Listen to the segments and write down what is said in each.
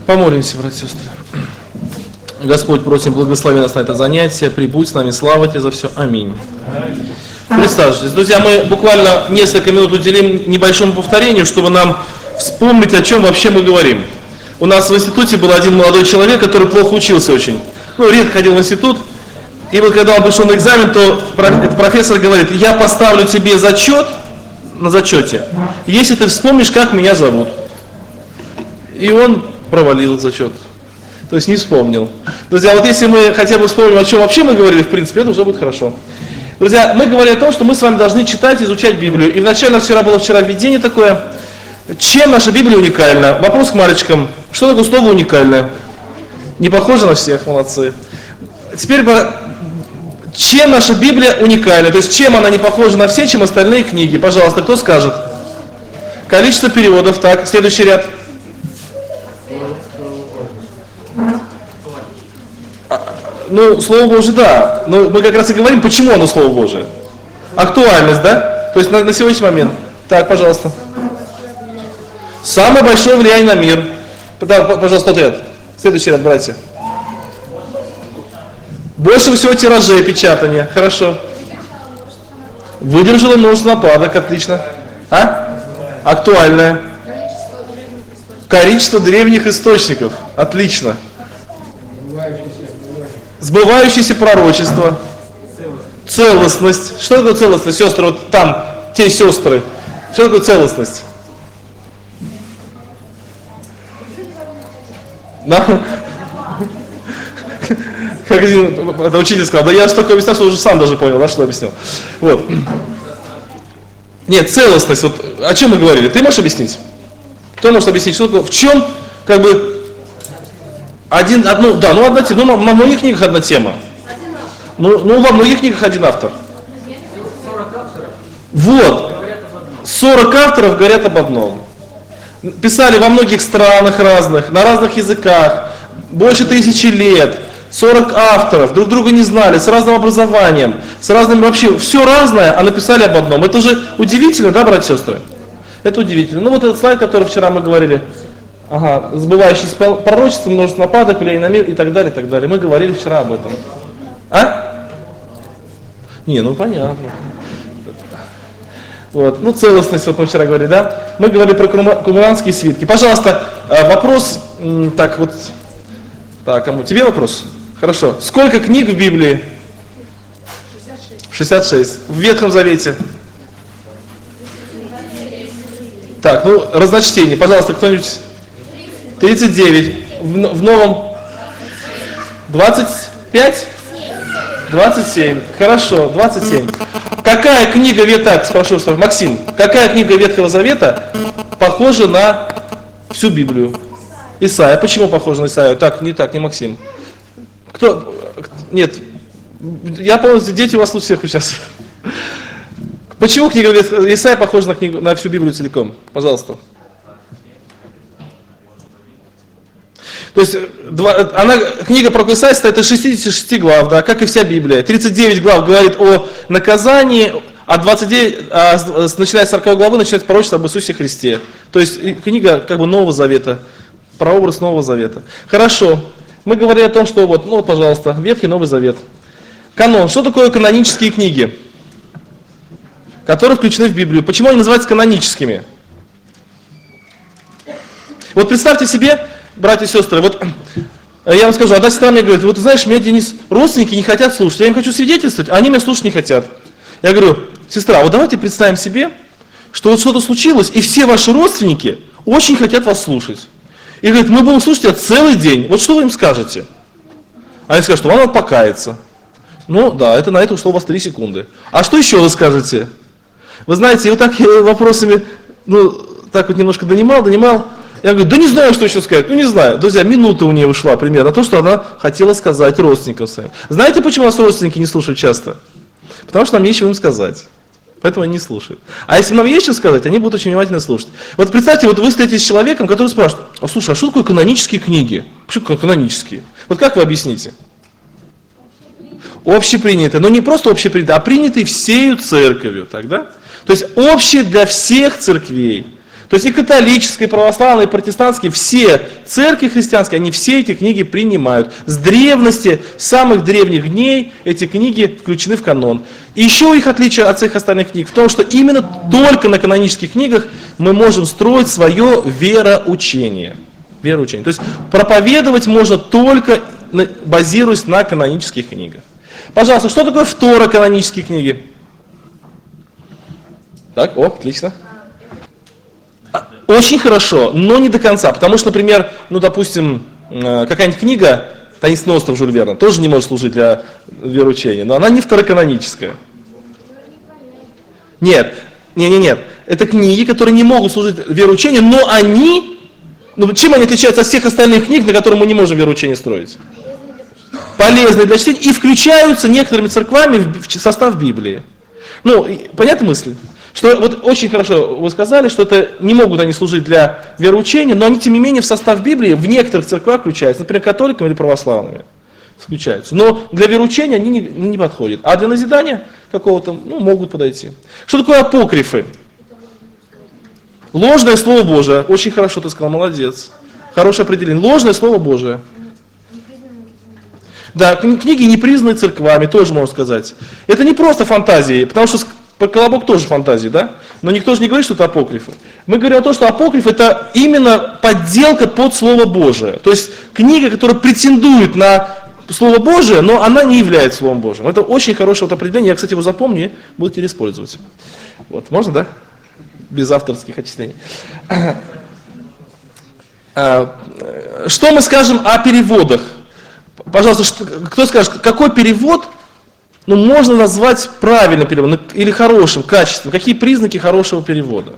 Помолимся, братья и сестры. Господь, просим, благослови нас на это занятие, прибудь с нами, слава Тебе за все. Аминь. Присаживайтесь. Друзья, мы буквально несколько минут уделим небольшому повторению, чтобы нам вспомнить, о чем вообще мы говорим. У нас в институте был один молодой человек, который плохо учился очень. Редко ходил в институт. И вот когда он пришел на экзамен, то профессор говорит: я поставлю тебе зачет на зачете, если ты вспомнишь, как меня зовут. И он провалил зачет. То есть не вспомнил. Друзья, вот если мы хотя бы вспомним, о чем вообще мы говорили, в принципе, это уже будет хорошо. Друзья, мы говорили о том, что мы с вами должны читать, изучать Библию. И вначале у нас было введение такое. Чем наша Библия уникальна? Вопрос к мальчикам. Что такое слово уникальное? Не похоже на всех, молодцы. Теперь, чем наша Библия уникальна? То есть, чем она не похожа на все, чем остальные книги? Пожалуйста, кто скажет? Количество переводов. Так, следующий ряд. Слово Божие, да. Но мы как раз и говорим, почему оно Слово Божие. Актуальность, да? То есть на сегодняшний момент. Так, пожалуйста. Самое большое влияние на мир. Да, пожалуйста, тот ряд. Следующий ряд, братья. Больше всего тиражей, печатания. Хорошо. Выдержало множество нападок, отлично. Актуальное. Количество древних источников. Отлично. Сбывающееся пророчество. Целостность. Что такое целостность, сестры? Вот там, те сестры. Что такое целостность? Да? Как один учитель сказал: да я столько объяснял, что уже сам даже понял, да, что объяснил. Вот. Нет, целостность. Вот о чем мы говорили? Ты можешь объяснить? Кто может объяснить, что такое? В чем, как бы, одна тема, во многих книгах одна тема. Во многих книгах один автор. 40 авторов. Вот. 40 авторов говорят об одном. Писали во многих странах разных, на разных языках, больше 1000 лет. 40 авторов, друг друга не знали, с разным образованием, с разным вообще, все разное, а написали об одном. Это же удивительно, да, братья и сестры? Это удивительно. Вот этот слайд, который вчера мы говорили, сбывающийся пророчество, множество нападок, влияние на мир и так далее, и так далее. Мы говорили вчера об этом. Понятно. Вот. Целостность, вот мы вчера говорили, да? Мы говорили про кумранские свитки. Пожалуйста, вопрос, кому? Тебе вопрос? Хорошо. Сколько книг в Библии? 66. В Ветхом Завете? Так, разночтение. Пожалуйста, кто-нибудь? 39. В Новом? 25? 27. Хорошо, 27. Какая книга Максим, какая книга Ветхого Завета похожа на всю Библию? Исайя. Почему похожа на Исаию? Не Максим. Кто? Нет. Я помню, дети у вас тут всех сейчас. Почему книга Исаия похожа на всю Библию целиком? Пожалуйста. То есть, книга про Исаия состоит из 66 глав, да, как и вся Библия. 39 глав говорит о наказании, а 29, начиная с 40 главы, начинается пророчество об Иисусе Христе. То есть, книга как бы Нового Завета, прообраз Нового Завета. Хорошо. Мы говорили о том, что пожалуйста, Ветхий Новый Завет. Канон. Что такое канонические книги, которые включены в Библию? Почему они называются каноническими? Вот представьте себе, братья и сестры, я вам скажу, одна сестра мне говорит: знаешь, меня, Денис, родственники не хотят слушать, я им хочу свидетельствовать, а они меня слушать не хотят. Я говорю: сестра, давайте представим себе, что что-то случилось, и все ваши родственники очень хотят вас слушать. И говорит: мы будем слушать тебя целый день. Что вы им скажете? Они скажут, что вам надо покаяться. Это на это ушло у вас 3 секунды. А что еще вы скажете? Вы знаете, так вопросами, немножко донимал. Я говорю: да не знаю, что еще сказать. Не знаю. Друзья, минута у нее ушла примерно, то, что она хотела сказать родственникам своим. Знаете, почему нас родственники не слушают часто? Потому что нам нечего им сказать. Поэтому они не слушают. А если нам есть что сказать, они будут очень внимательно слушать. Представьте, вы встретитесь с человеком, который спрашивает: слушай, а что такое канонические книги? Почему канонические? Как вы объясните? Общепринятые. Но не просто общепринятые, а принятые всею церковью. То есть общие для всех церквей. То есть и католические, и православные, и протестантские, все церкви христианские, они все эти книги принимают. С древности, с самых древних дней эти книги включены в канон. И еще их отличие от всех остальных книг в том, что именно только на канонических книгах мы можем строить свое вероучение. Вероучение. То есть проповедовать можно только базируясь на канонических книгах. Пожалуйста, что такое второканонические книги? Так, отлично. Очень хорошо, но не до конца, потому что, например, допустим, какая-нибудь книга «Таинственный остров» Жюль Верна тоже не может служить для вероучения, но она не второканоническая. Нет. Это книги, которые не могут служить вероучению, но чем они отличаются от всех остальных книг, на которые мы не можем вероучение строить? Полезные для чтения и включаются некоторыми церквами в состав Библии. Понятна мысль? Что вот очень хорошо вы сказали, что это не могут они служить для вероучения, но они, тем не менее, в состав Библии в некоторых церквах включаются, например, католиками или православными включаются. Но для вероучения они не подходят. А для назидания какого-то, могут подойти. Что такое апокрифы? Ложное Слово Божие. Очень хорошо ты сказал, молодец. Хорошее определение. Ложное Слово Божие. Да, книги, не признанные церквами, тоже можно сказать. Это не просто фантазии, потому что Колобок тоже фантазии, да? Но никто же не говорит, что это апокрифы. Мы говорим о том, что апокриф это именно подделка под Слово Божие. То есть книга, которая претендует на Слово Божие, но она не является Словом Божьим. Это очень хорошее определение. Я, кстати, его запомню и буду теперь использовать. Вот, можно, да? Без авторских отчислений. Что мы скажем о переводах? Пожалуйста, кто скажет, какой перевод можно назвать правильным переводом или хорошим, качественным? Какие признаки хорошего перевода?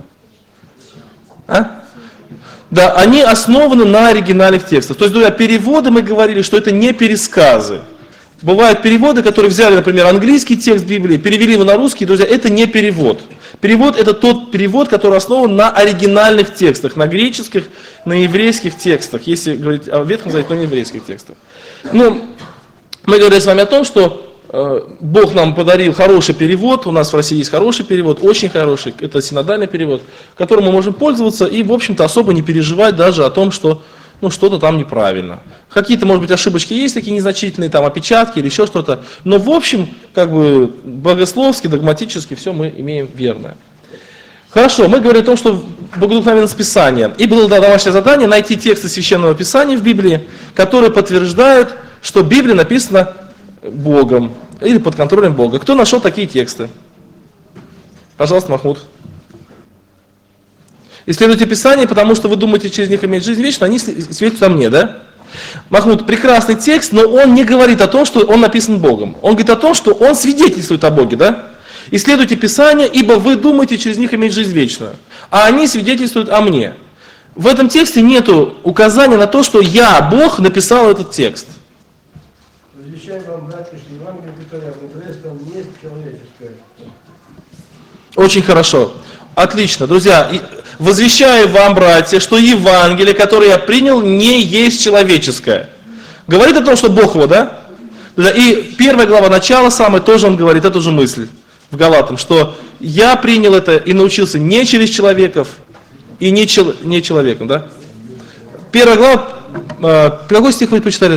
Да, они основаны на оригинальных текстах. То есть, друзья, переводы, мы говорили, что это не пересказы. Бывают переводы, которые взяли, например, английский текст Библии, перевели его на русский, друзья, это не перевод. Перевод это тот перевод, который основан на оригинальных текстах, на греческих, на еврейских текстах, если говорить о Ветхом Завете, то не еврейских текстах. Мы говорили с вами о том, что Бог нам подарил хороший перевод, у нас в России есть хороший перевод, очень хороший, это синодальный перевод, которым мы можем пользоваться и, в общем-то, особо не переживать даже о том, что что-то там неправильно. Какие-то, может быть, ошибочки есть, такие незначительные, там, опечатки или еще что-то, но, в общем, богословски, догматически все мы имеем верное. Хорошо, мы говорим о том, что богодухновенность Писания. И было домашнее задание найти тексты Священного Писания в Библии, которые подтверждают, что Библия написана Богом или под контролем Бога. Кто нашел такие тексты? Пожалуйста, Махмуд. Исследуйте Писание, потому что вы думаете, через них иметь жизнь вечную, они светят о мне, да? Махмуд, прекрасный текст, но он не говорит о том, что он написан Богом. Он говорит о том, что он свидетельствует о Боге, да? Исследуйте Писание, ибо вы думаете, через них иметь жизнь вечную, а они свидетельствуют о мне. В этом тексте нет указания на то, что я, Бог, написал этот текст. Возвещаю вам, братья, что Евангелие, которое мудрейством, не человеческое. Очень хорошо. Отлично. Друзья, возвещаю вам, братья, что Евангелие, которое я принял, не есть человеческое. Говорит о том, что Бог его, да? И 1 глава начала самое тоже он говорит эту же мысль в Галатам, что я принял это и научился не через человеков и не человеком, да? 1 глава, какой стих вы прочитали?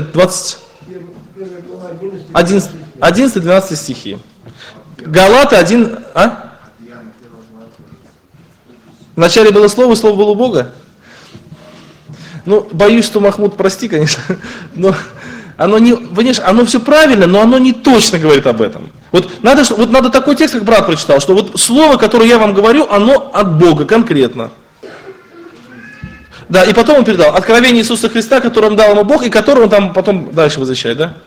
11-12 стихи. Галаты 1, Вначале было слово, и слово было у Бога. Боюсь, что Махмуд, прости, конечно, но оно все правильно, но оно не точно говорит об этом. Надо такой текст, как брат прочитал, что слово, которое я вам говорю, оно от Бога конкретно. Да, и потом он передал откровение Иисуса Христа, которое он дал ему Бог, и которое он там потом дальше возвещает, да?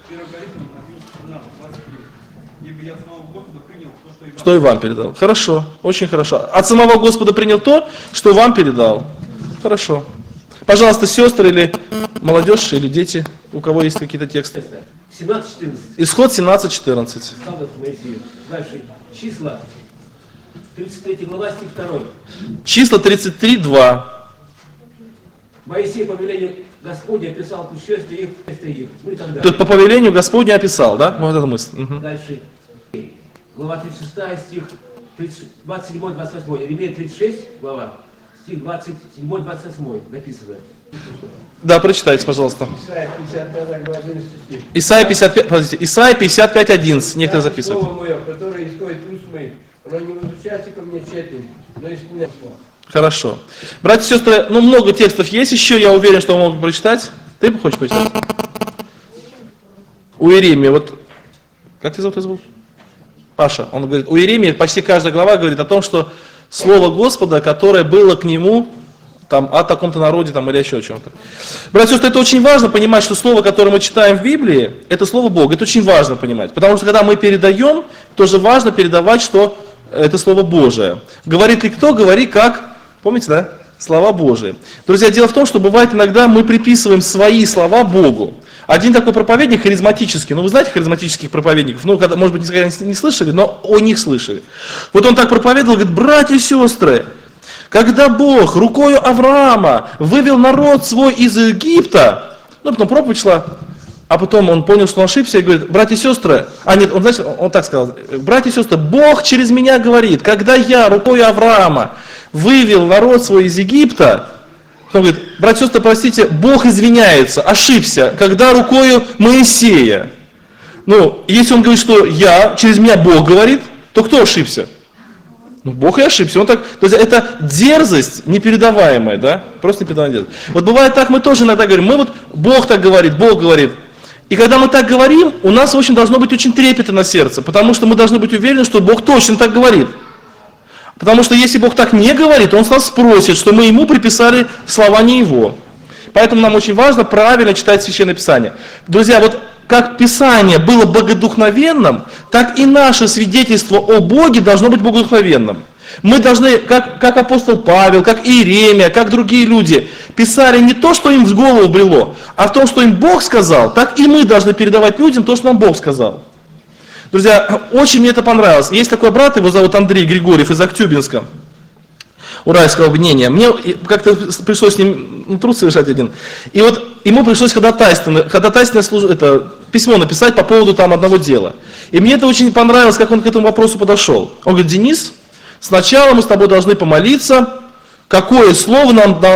Что и вам передал. Хорошо, очень хорошо. От самого Господа принял то, что вам передал. Хорошо. Пожалуйста, сестры или молодежь, или дети, у кого есть какие-то тексты. 17-14. Исход 17-14. Дальше. Числа. 33 глава, стих 2. Числа 33:2. Моисей по повелению Господня описал путешествие их, и так далее. Тут по повелению Господня описал, да? Вот эта мысль. Угу. Дальше. Глава 36, стих 27-28. Иеремия 36, глава, стих 27-28 написано. Да, прочитайте, пожалуйста. Исайя 55 глава 11 стих. Исайя 55, подождите, Исайя 55:11. Некоторые записывают. Слово мое, которое исходит уст моих, оно не возвращается ко мне тщетным, но исполняет слово. Хорошо. Братья и сестры, ну много текстов есть еще, я уверен, что вы могут прочитать. Ты бы хочешь прочитать? У Иеремии, вот, как ты зовут? Паша, он говорит, у Иеремии почти каждая глава говорит о том, что слово Господа, которое было к нему, там, о таком-то народе, там, или еще о чем-то. Братья и сестры, это очень важно понимать, что слово, которое мы читаем в Библии, это слово Бога. Это очень важно понимать. Потому что когда мы передаем, тоже важно передавать, что это слово Божие. Говорит ли кто? Говори как, помните, да? Слова Божии. Друзья, дело в том, что бывает иногда мы приписываем свои слова Богу. Один такой проповедник харизматический, ну вы знаете харизматических проповедников, ну, когда, может быть, никогда не слышали, но о них слышали. Вот он так проповедовал, говорит, братья и сестры, когда Бог рукою Авраама вывел народ свой из Египта, ну, потом проповедь шла, а потом он понял, что он ошибся, и говорит, братья и сестры, он так сказал, братья и сестры, Бог через меня говорит, когда я рукою Авраама вывел народ свой из Египта, он говорит, братья и сестры, простите, Бог извиняется, ошибся, когда рукою Моисея. Ну, если он говорит, что через меня Бог говорит, то кто ошибся? Ну, Бог и ошибся. Он так, то есть это дерзость непередаваемая, да? Просто непередаваемая дерзость. Вот бывает так, мы тоже иногда говорим, Бог так говорит, Бог говорит. И когда мы так говорим, у нас, в общем, должно быть очень трепетно на сердце, потому что мы должны быть уверены, что Бог точно так говорит. Потому что если Бог так не говорит, Он с нас спросит, что мы Ему приписали слова не Его. Поэтому нам очень важно правильно читать Священное Писание. Друзья, вот как Писание было богодухновенным, так и наше свидетельство о Боге должно быть богодухновенным. Мы должны, как апостол Павел, как Иеремия, как другие люди, писали не то, что им в голову брело, а то, что им Бог сказал, так и мы должны передавать людям то, что нам Бог сказал. Друзья, очень мне это понравилось. Есть такой брат, его зовут Андрей Григорьев из Актюбинска, Уральского объединения. Мне как-то пришлось с ним труд совершать один. И вот ему пришлось ходатайственное письмо написать по поводу там одного дела. И мне это очень понравилось, как он к этому вопросу подошел. Он говорит, Денис, сначала мы с тобой должны помолиться, какое слово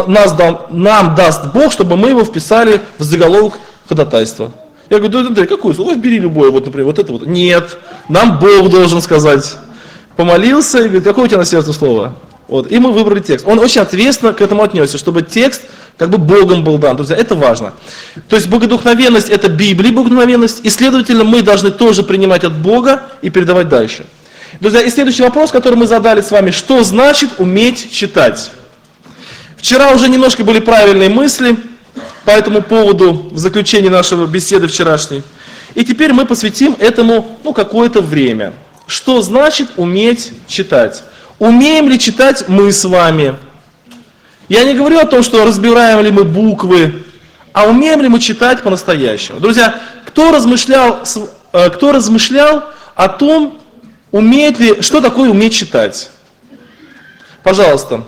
нам даст Бог, чтобы мы его вписали в заголовок ходатайства. Я говорю, Андрей, какое слово? Бери любое, вот, например, вот это вот. Нет, нам Бог должен сказать. Помолился и говорит, какое у тебя на сердце слово? Вот. И мы выбрали текст. Он очень ответственно к этому отнесся, чтобы текст как бы Богом был дан. Друзья, это важно. То есть богодухновенность – это Библия, богодухновенность, и, следовательно, мы должны тоже принимать от Бога и передавать дальше. Друзья, и следующий вопрос, который мы задали с вами, что значит уметь читать? Вчера уже немножко были правильные мысли по этому поводу в заключении нашей беседы вчерашней. И теперь мы посвятим этому какое-то время. Что значит уметь читать? Умеем ли читать мы с вами? Я не говорю о том, что разбираем ли мы буквы, а умеем ли мы читать по-настоящему. Друзья, кто размышлял о том, что такое уметь читать? Пожалуйста.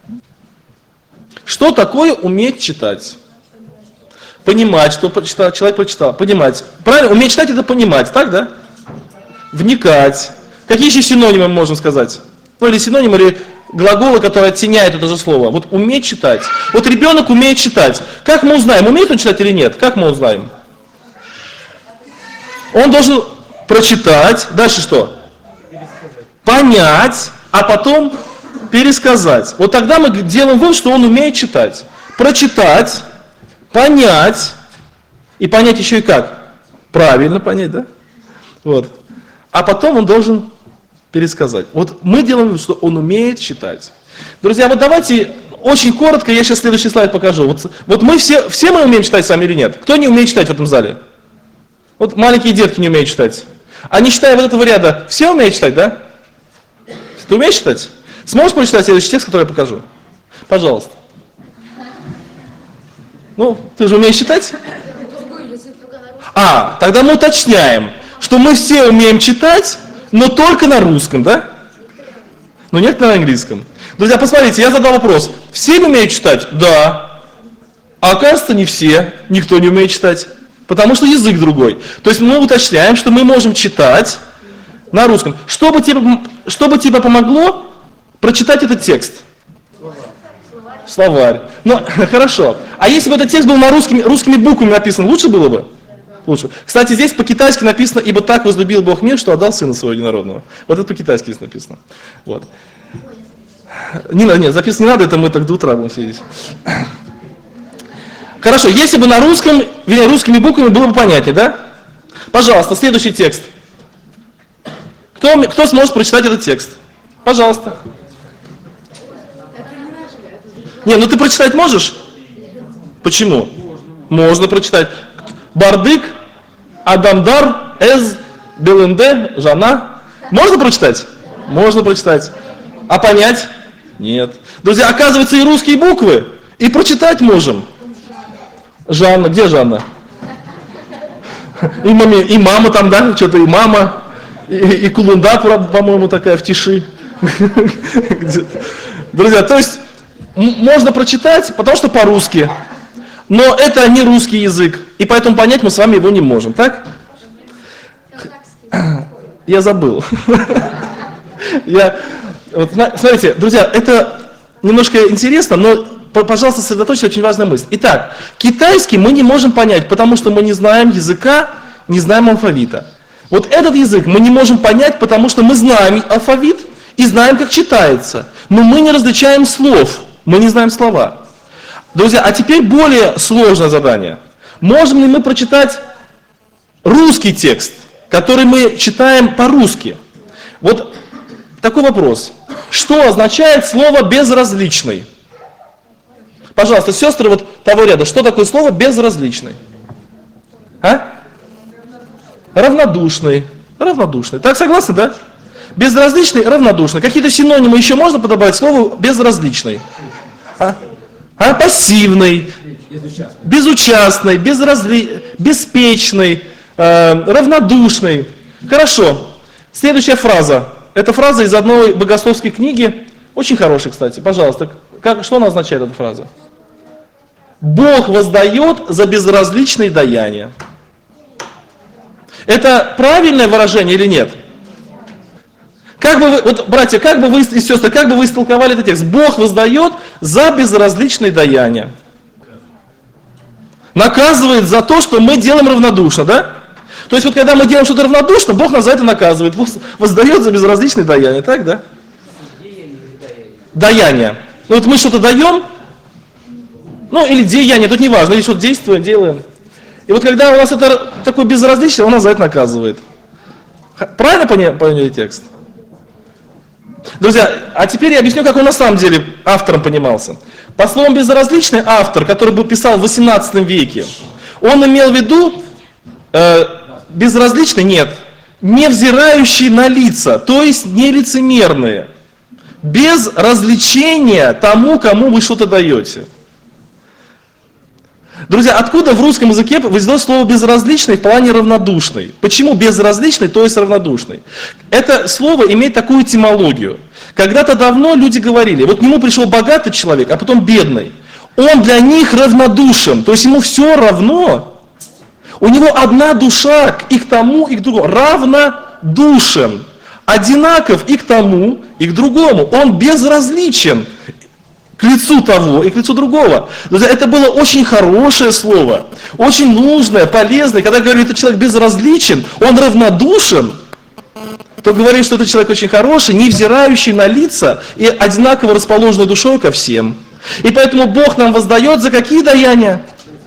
Что такое уметь читать? Понимать, что человек прочитал. Понимать. Правильно? Уметь читать – это понимать, так, да? Вникать. Какие еще синонимы мы можем сказать? Или синонимы, или глаголы, которые оттеняют это же слово. Вот уметь читать. Вот ребенок умеет читать. Как мы узнаем, умеет он читать или нет? Как мы узнаем? Он должен прочитать. Дальше что? Понять, а потом пересказать. Вот тогда мы делаем вывод, что он умеет читать. Прочитать, понять, и понять еще и как? Правильно понять, да? Вот. А потом он должен пересказать. Вот мы делаем вывод, что он умеет читать. Друзья, вот давайте очень коротко, я сейчас следующий слайд покажу. Вот мы все мы умеем читать сами или нет? Кто не умеет читать в этом зале? Вот маленькие детки не умеют читать. А не читая вот этого ряда, все умеют читать, да? Ты умеешь читать? Сможешь прочитать следующий текст, который я покажу? Пожалуйста. Ну, ты же умеешь читать? Тогда мы уточняем, что мы все умеем читать, но только на русском, да? Но нет на английском. Друзья, посмотрите, я задал вопрос. Все умеют читать? Да. А оказывается, не все. Никто не умеет читать. Потому что язык другой. То есть мы уточняем, что мы можем читать на русском. Что бы тебе помогло прочитать этот текст? Словарь. Ну, хорошо. А если бы этот текст был на русскими буквами написан, лучше было бы? Лучше. Кстати, здесь по-китайски написано: «Ибо так возлюбил Бог мир, что отдал Сына Своего Единородного». Вот это по-китайски здесь написано. Вот. Нет, записывать не надо, это мы так до утра будем сидеть. Хорошо, если бы на русском, русскими буквами было бы понятнее, да? Пожалуйста, следующий текст. Кто сможет прочитать этот текст? Пожалуйста. Не, ну ты прочитать можешь? Почему? Можно прочитать. Бардык, Адамдар, Эз, Беленде, Жана. Можно прочитать? Можно прочитать. А понять? Нет. Друзья, оказывается, и русские буквы, и прочитать можем. Жанна, где Жанна? И мама там, да? Что-то и мама, и Кулунда, по-моему, такая в тиши. Друзья, то есть можно прочитать, потому что по-русски. Но это не русский язык, и поэтому понять мы с вами его не можем, так? Я забыл. Смотрите, друзья, это немножко интересно, но, пожалуйста, сосредоточьтесь, очень важная мысль. Итак, китайский мы не можем понять, потому что мы не знаем языка, не знаем алфавита. Вот этот язык мы не можем понять, потому что мы знаем алфавит и знаем, как читается, но мы не различаем слов, мы не знаем слова. Друзья, а теперь более сложное задание. Можем ли мы прочитать русский текст, который мы читаем по-русски? Вот такой вопрос. Что означает слово «безразличный»? Пожалуйста, сестры вот того ряда, что такое слово «безразличный»? А? Равнодушный. Равнодушный. Так, согласны, да? Безразличный, равнодушный. Какие-то синонимы еще можно подобавить слову «безразличный»? Пассивный, безучастный, беспечный, равнодушный. Хорошо. Следующая фраза. Это фраза из одной богословской книги. Очень хорошая, кстати. Пожалуйста, что она означает, эта фраза? Бог воздает за безразличные даяния. Это правильное выражение или нет? Как бы вы, вот, братья, как бы вы и сестры, как бы вы истолковали этот текст? Бог воздает за безразличные даяния. Наказывает за то, что мы делаем равнодушно, да? То есть вот когда мы делаем что-то равнодушно, Бог нас за это наказывает. Бог воздает за безразличные даяния, так, да? Даяния. Ну вот мы что-то даем, ну или деяние, тут не важно, или что-то действуем, делаем. И вот когда у нас это такое безразличие, Он нас за это наказывает. Правильно поняли текст? Друзья, а теперь я объясню, как он на самом деле автором понимался. По словам безразличный, автор, который был писал в 18 веке, он имел в виду безразличный, нет, невзирающий на лица, то есть нелицемерные, без развлечения тому, кому вы что-то даете. Друзья, откуда в русском языке возникло слово безразличный в плане равнодушный? Почему безразличный, то есть равнодушный? Это слово имеет такую этимологию. Когда-то давно люди говорили, вот к нему пришел богатый человек, а потом бедный. Он для них равнодушен, то есть ему все равно. У него одна душа и к тому, и к другому. Равнодушен. Одинаков и к тому, и к другому. Он безразличен к лицу того и к лицу другого. Друзья, это было очень хорошее слово, очень нужное, полезное. Когда говорит, что человек безразличен, он равнодушен, то говорит, что этот человек очень хороший, невзирающий на лица и одинаково расположенный душой ко всем. И поэтому Бог нам воздает за какие даяния?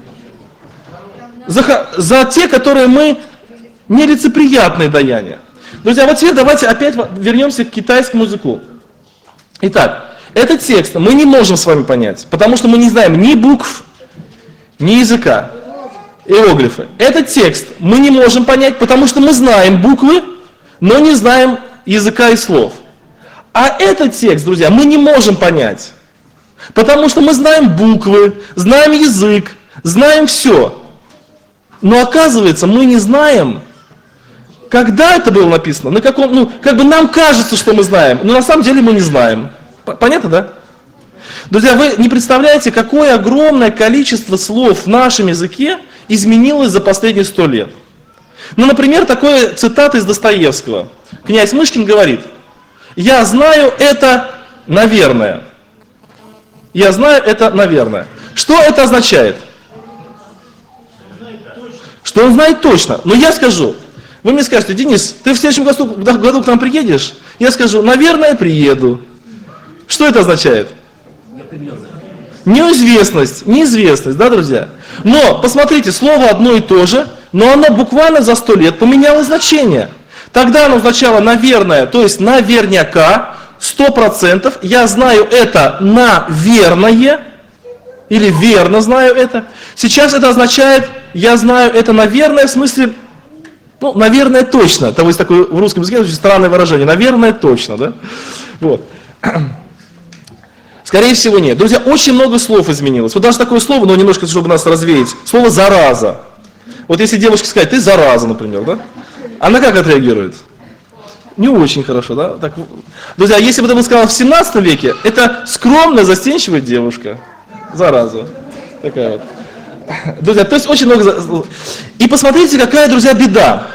За те, которые мы нелицеприятные даяния. Друзья, вот теперь давайте опять вернемся к китайскому языку. Итак, этот текст мы не можем с вами понять, потому что мы не знаем ни букв, ни языка, иероглифы. Этот текст мы не можем понять, потому что мы знаем буквы, но не знаем языка и слов. А этот текст, друзья, мы не можем понять, потому что мы знаем буквы, знаем язык, знаем все. Но оказывается, мы не знаем, когда это было написано, на каком, как бы нам кажется, что мы знаем, но на самом деле мы не знаем. Понятно, да? Друзья, вы не представляете, какое огромное количество слов в нашем языке изменилось за последние 100 лет. Ну, например, такая цитата из Достоевского. Князь Мышкин говорит: «Я знаю это, наверное». Я знаю это, наверное. Что это означает? Что он знает точно. Но я скажу, вы мне скажете: Денис, ты в следующем году к нам приедешь? Я скажу: наверное, приеду. Что это означает? Неизвестность, да, друзья? Но, посмотрите, слово одно и то же, но оно буквально за 100 лет поменяло значение. Тогда оно означало наверное, то есть наверняка, 100%, я знаю это наверное, или верно знаю это. Сейчас это означает, я знаю это наверное, в смысле, ну, наверное, точно. Там есть такое в русском языке очень странное выражение, наверное, точно, да? Вот. Скорее всего, нет. Друзья, очень много слов изменилось. Вот даже такое слово, но немножко, чтобы нас развеять, слово «зараза». Вот если девушке сказать: ты зараза, например, да? Она как отреагирует? Не очень хорошо, да? Так, друзья, если бы это было сказано в 17 веке, это скромная, застенчивая девушка. Зараза. Такая вот. Друзья, то есть очень много... И посмотрите, какая, друзья, беда.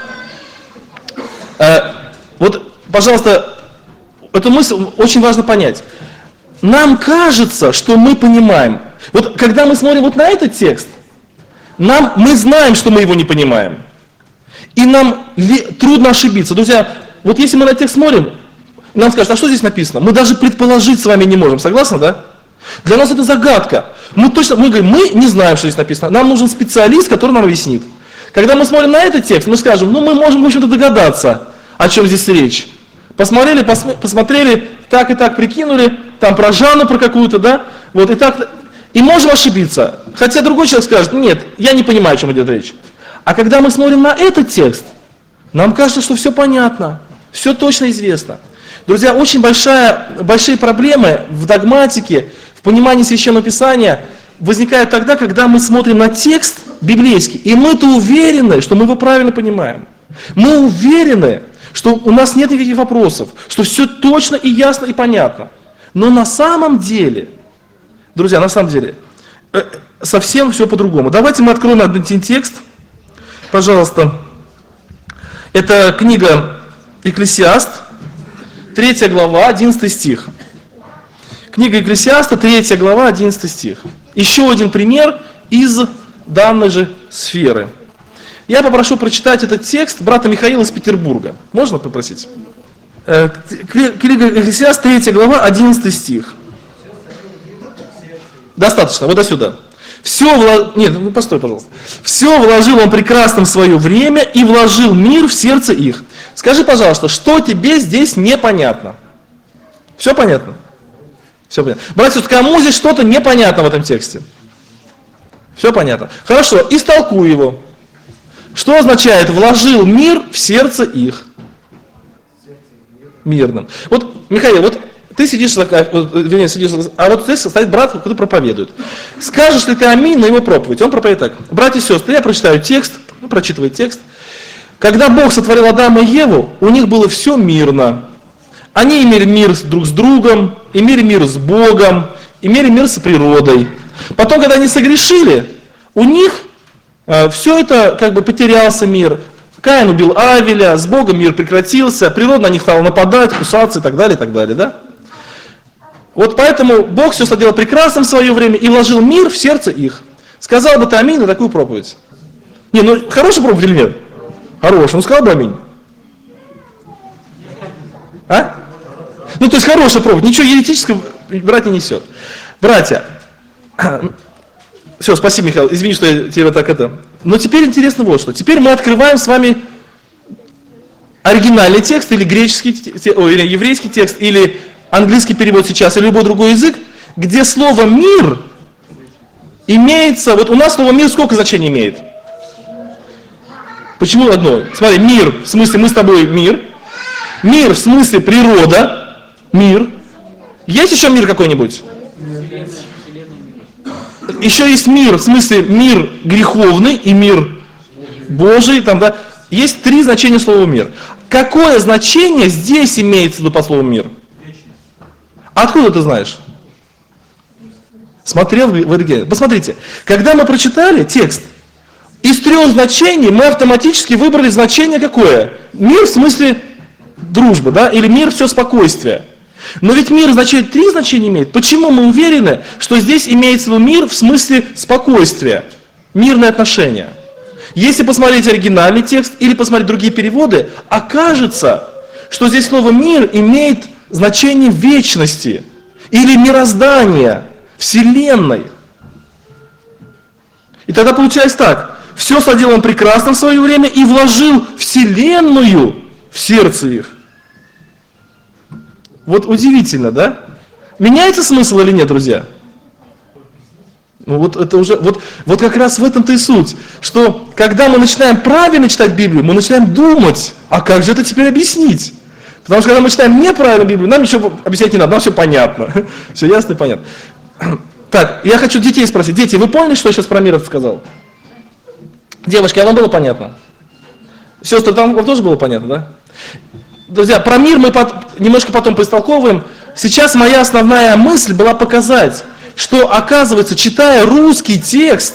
Вот, пожалуйста, эту мысль очень важно понять. Нам кажется, что мы понимаем. Вот когда мы смотрим вот на этот текст, мы знаем, что мы его не понимаем. И нам трудно ошибиться. Друзья, вот если мы на текст смотрим, нам скажут: а что здесь написано? Мы даже предположить с вами не можем. Согласны, да? Для нас это загадка. Мы говорим, мы не знаем, что здесь написано. Нам нужен специалист, который нам объяснит. Когда мы смотрим на этот текст, мы скажем: ну мы можем, в общем-то, догадаться, о чем здесь речь. Посмотрели, так и так прикинули, там про Жанну, про какую-то, да? Вот и так. И можем ошибиться. Хотя другой человек скажет: нет, я не понимаю, о чем идет речь. А когда мы смотрим на этот текст, нам кажется, что все понятно, все точно известно. Друзья, очень большие проблемы в догматике, в понимании Священного Писания возникают тогда, когда мы смотрим на текст библейский, и мы-то уверены, что мы его правильно понимаем. Мы уверены, что у нас нет никаких вопросов, что все точно и ясно и понятно. Но на самом деле, друзья, на самом деле, совсем все по-другому. Давайте мы откроем один текст, пожалуйста. Это книга Екклесиаст, 3 глава, 11 стих. Книга Екклесиаста, 3 глава, 11 стих. Еще один пример из данной же сферы. Я попрошу прочитать этот текст брата Михаила из Петербурга. Можно попросить? Книга Екклесиаст, 3 глава, 11 стих. Достаточно, вот до сюда. Постой, пожалуйста. Все вложил он прекрасно в свое время и вложил мир в сердце их. Скажи, пожалуйста, что тебе здесь непонятно? Все понятно? Все понятно. Братья, кому здесь что-то непонятно в этом тексте? Все понятно. Хорошо, истолкуй его. Что означает «вложил мир в сердце их»? Мирным. Вот, Михаил, вот ты сидишь, а вот здесь стоит брат, который проповедует. Скажешь ли ты аминь на его проповедь? Он проповедует так: братья и сестры, я прочитаю текст, прочитывает текст. Когда Бог сотворил Адама и Еву, у них было все мирно. Они имели мир друг с другом, имели мир с Богом, имели мир с природой. Потом, когда они согрешили, у них все это как бы потерялся мир. Каин убил Авеля, с Богом мир прекратился, природа на них стала нападать, кусаться и так далее, да? Вот поэтому Бог все сделал прекрасным в свое время и вложил мир в сердце их. Сказал бы ты аминь на такую проповедь? Хорошая проповедь или нет? Хорошая, сказал бы аминь. А? То есть хорошая проповедь, ничего еретического брать не несет. Братья, все, спасибо, Михаил, извини, что я тебе так это... Но теперь интересно вот что. Теперь мы открываем с вами оригинальный текст, или или еврейский текст, или английский перевод сейчас, или любой другой язык, где слово «мир» имеется... Вот у нас слово «мир» сколько значений имеет? Почему одно? Смотри, мир, в смысле мы с тобой мир. Мир, в смысле природа. Мир. Есть еще мир какой-нибудь? Еще есть мир, в смысле мир греховный и мир Божий. Там, да? Есть 3 значения слова «мир». Какое значение здесь имеется в виду по слову «мир»? Откуда ты знаешь? Смотрел в оригинале. Посмотрите, когда мы прочитали текст, из 3 значений мы автоматически выбрали значение какое? Мир в смысле дружба, да? Или мир все спокойствие. Но ведь мир означает 3 значения имеет. Почему мы уверены, что здесь имеется в виду мир в смысле спокойствия, мирные отношения? Если посмотреть оригинальный текст или посмотреть другие переводы, окажется, что здесь слово «мир» имеет значение вечности или мироздания, вселенной. И тогда получается так: все соделал он прекрасно в свое время и вложил вселенную в сердце их. Вот удивительно, да? Меняется смысл или нет, друзья? Ну вот это уже, вот как раз в этом-то и суть, что когда мы начинаем правильно читать Библию, мы начинаем думать, а как же это теперь объяснить? Потому что когда мы читаем неправильно Библию, нам ничего объяснять не надо, нам все понятно. Все ясно и понятно. Так, я хочу детей спросить. Дети, вы поняли, что я сейчас про мир сказал? Девушки, а вам было понятно? Сестры, вам тоже было понятно, да? Друзья, про мир мы немножко потом поистолковываем. Сейчас моя основная мысль была показать, что, оказывается, читая русский текст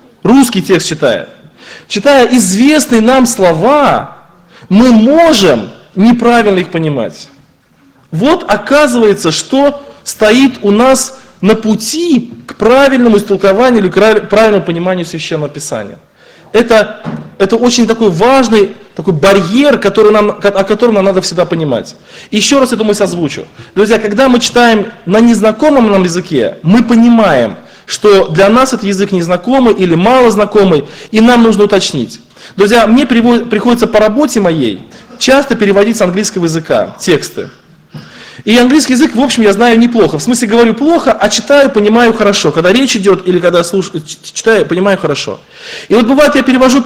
читая известные нам слова, мы можем неправильно их понимать. Вот оказывается, что стоит у нас на пути к правильному истолкованию или к правильному пониманию Священного Писания. Это очень такой важный такой барьер, о котором нам надо всегда понимать. Еще раз эту мысль озвучу. Друзья, когда мы читаем на незнакомом нам языке, мы понимаем, что для нас этот язык незнакомый или малознакомый, и нам нужно уточнить. Друзья, мне приходится по работе моей часто переводить с английского языка тексты. И английский язык, в общем, я знаю неплохо. В смысле, говорю плохо, а читаю, понимаю хорошо. Когда речь идет или когда читаю, понимаю хорошо. И вот бывает, я перевожу,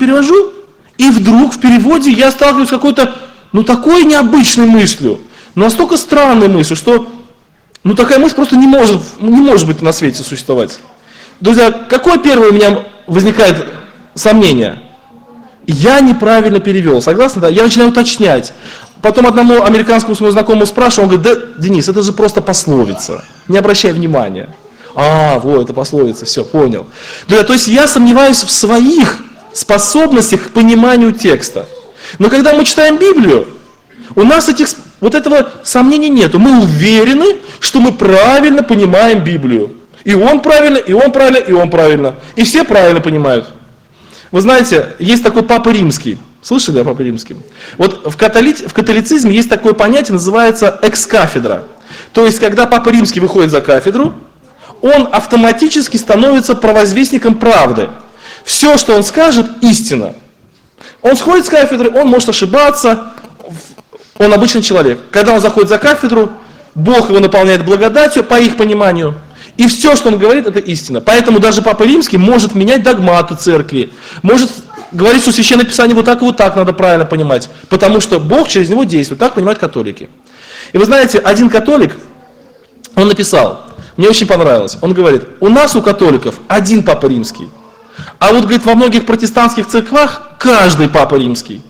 и вдруг в переводе я сталкиваюсь с какой-то, такой необычной мыслью, настолько странной мыслью, что, такая мысль просто не может быть на свете существовать. Друзья, какое первое у меня возникает сомнение? Я неправильно перевел, согласны? Да? Я начинаю уточнять. Потом одному американскому своему знакомому спрашиваю, он говорит: да, Денис, это же просто пословица, не обращай внимания. Вот, это пословица, все, понял. Друзья, то есть я сомневаюсь в своих способностях к пониманию текста. Но когда мы читаем Библию, у нас этого сомнения нету. Мы уверены, что мы правильно понимаем Библию. И он правильно, и он правильно, и он правильно. И все правильно понимают. Вы знаете, есть такой Папа Римский. Слышали о Папе Римском? Вот в католицизме есть такое понятие, называется экс-кафедра. То есть, когда Папа Римский выходит за кафедру, он автоматически становится провозвестником правды. Все, что он скажет, истина. Он сходит с кафедры, он может ошибаться, он обычный человек. Когда он заходит за кафедру, Бог его наполняет благодатью, по их пониманию, и все, что он говорит, это истина. Поэтому даже Папа Римский может менять догматы церкви, может говорить, что Священное Писание вот так надо правильно понимать, потому что Бог через него действует, так понимают католики. И вы знаете, один католик, он написал, мне очень понравилось, он говорит: у нас, у католиков, один Папа Римский, а вот, говорит, во многих протестантских церквах каждый Папа Римский.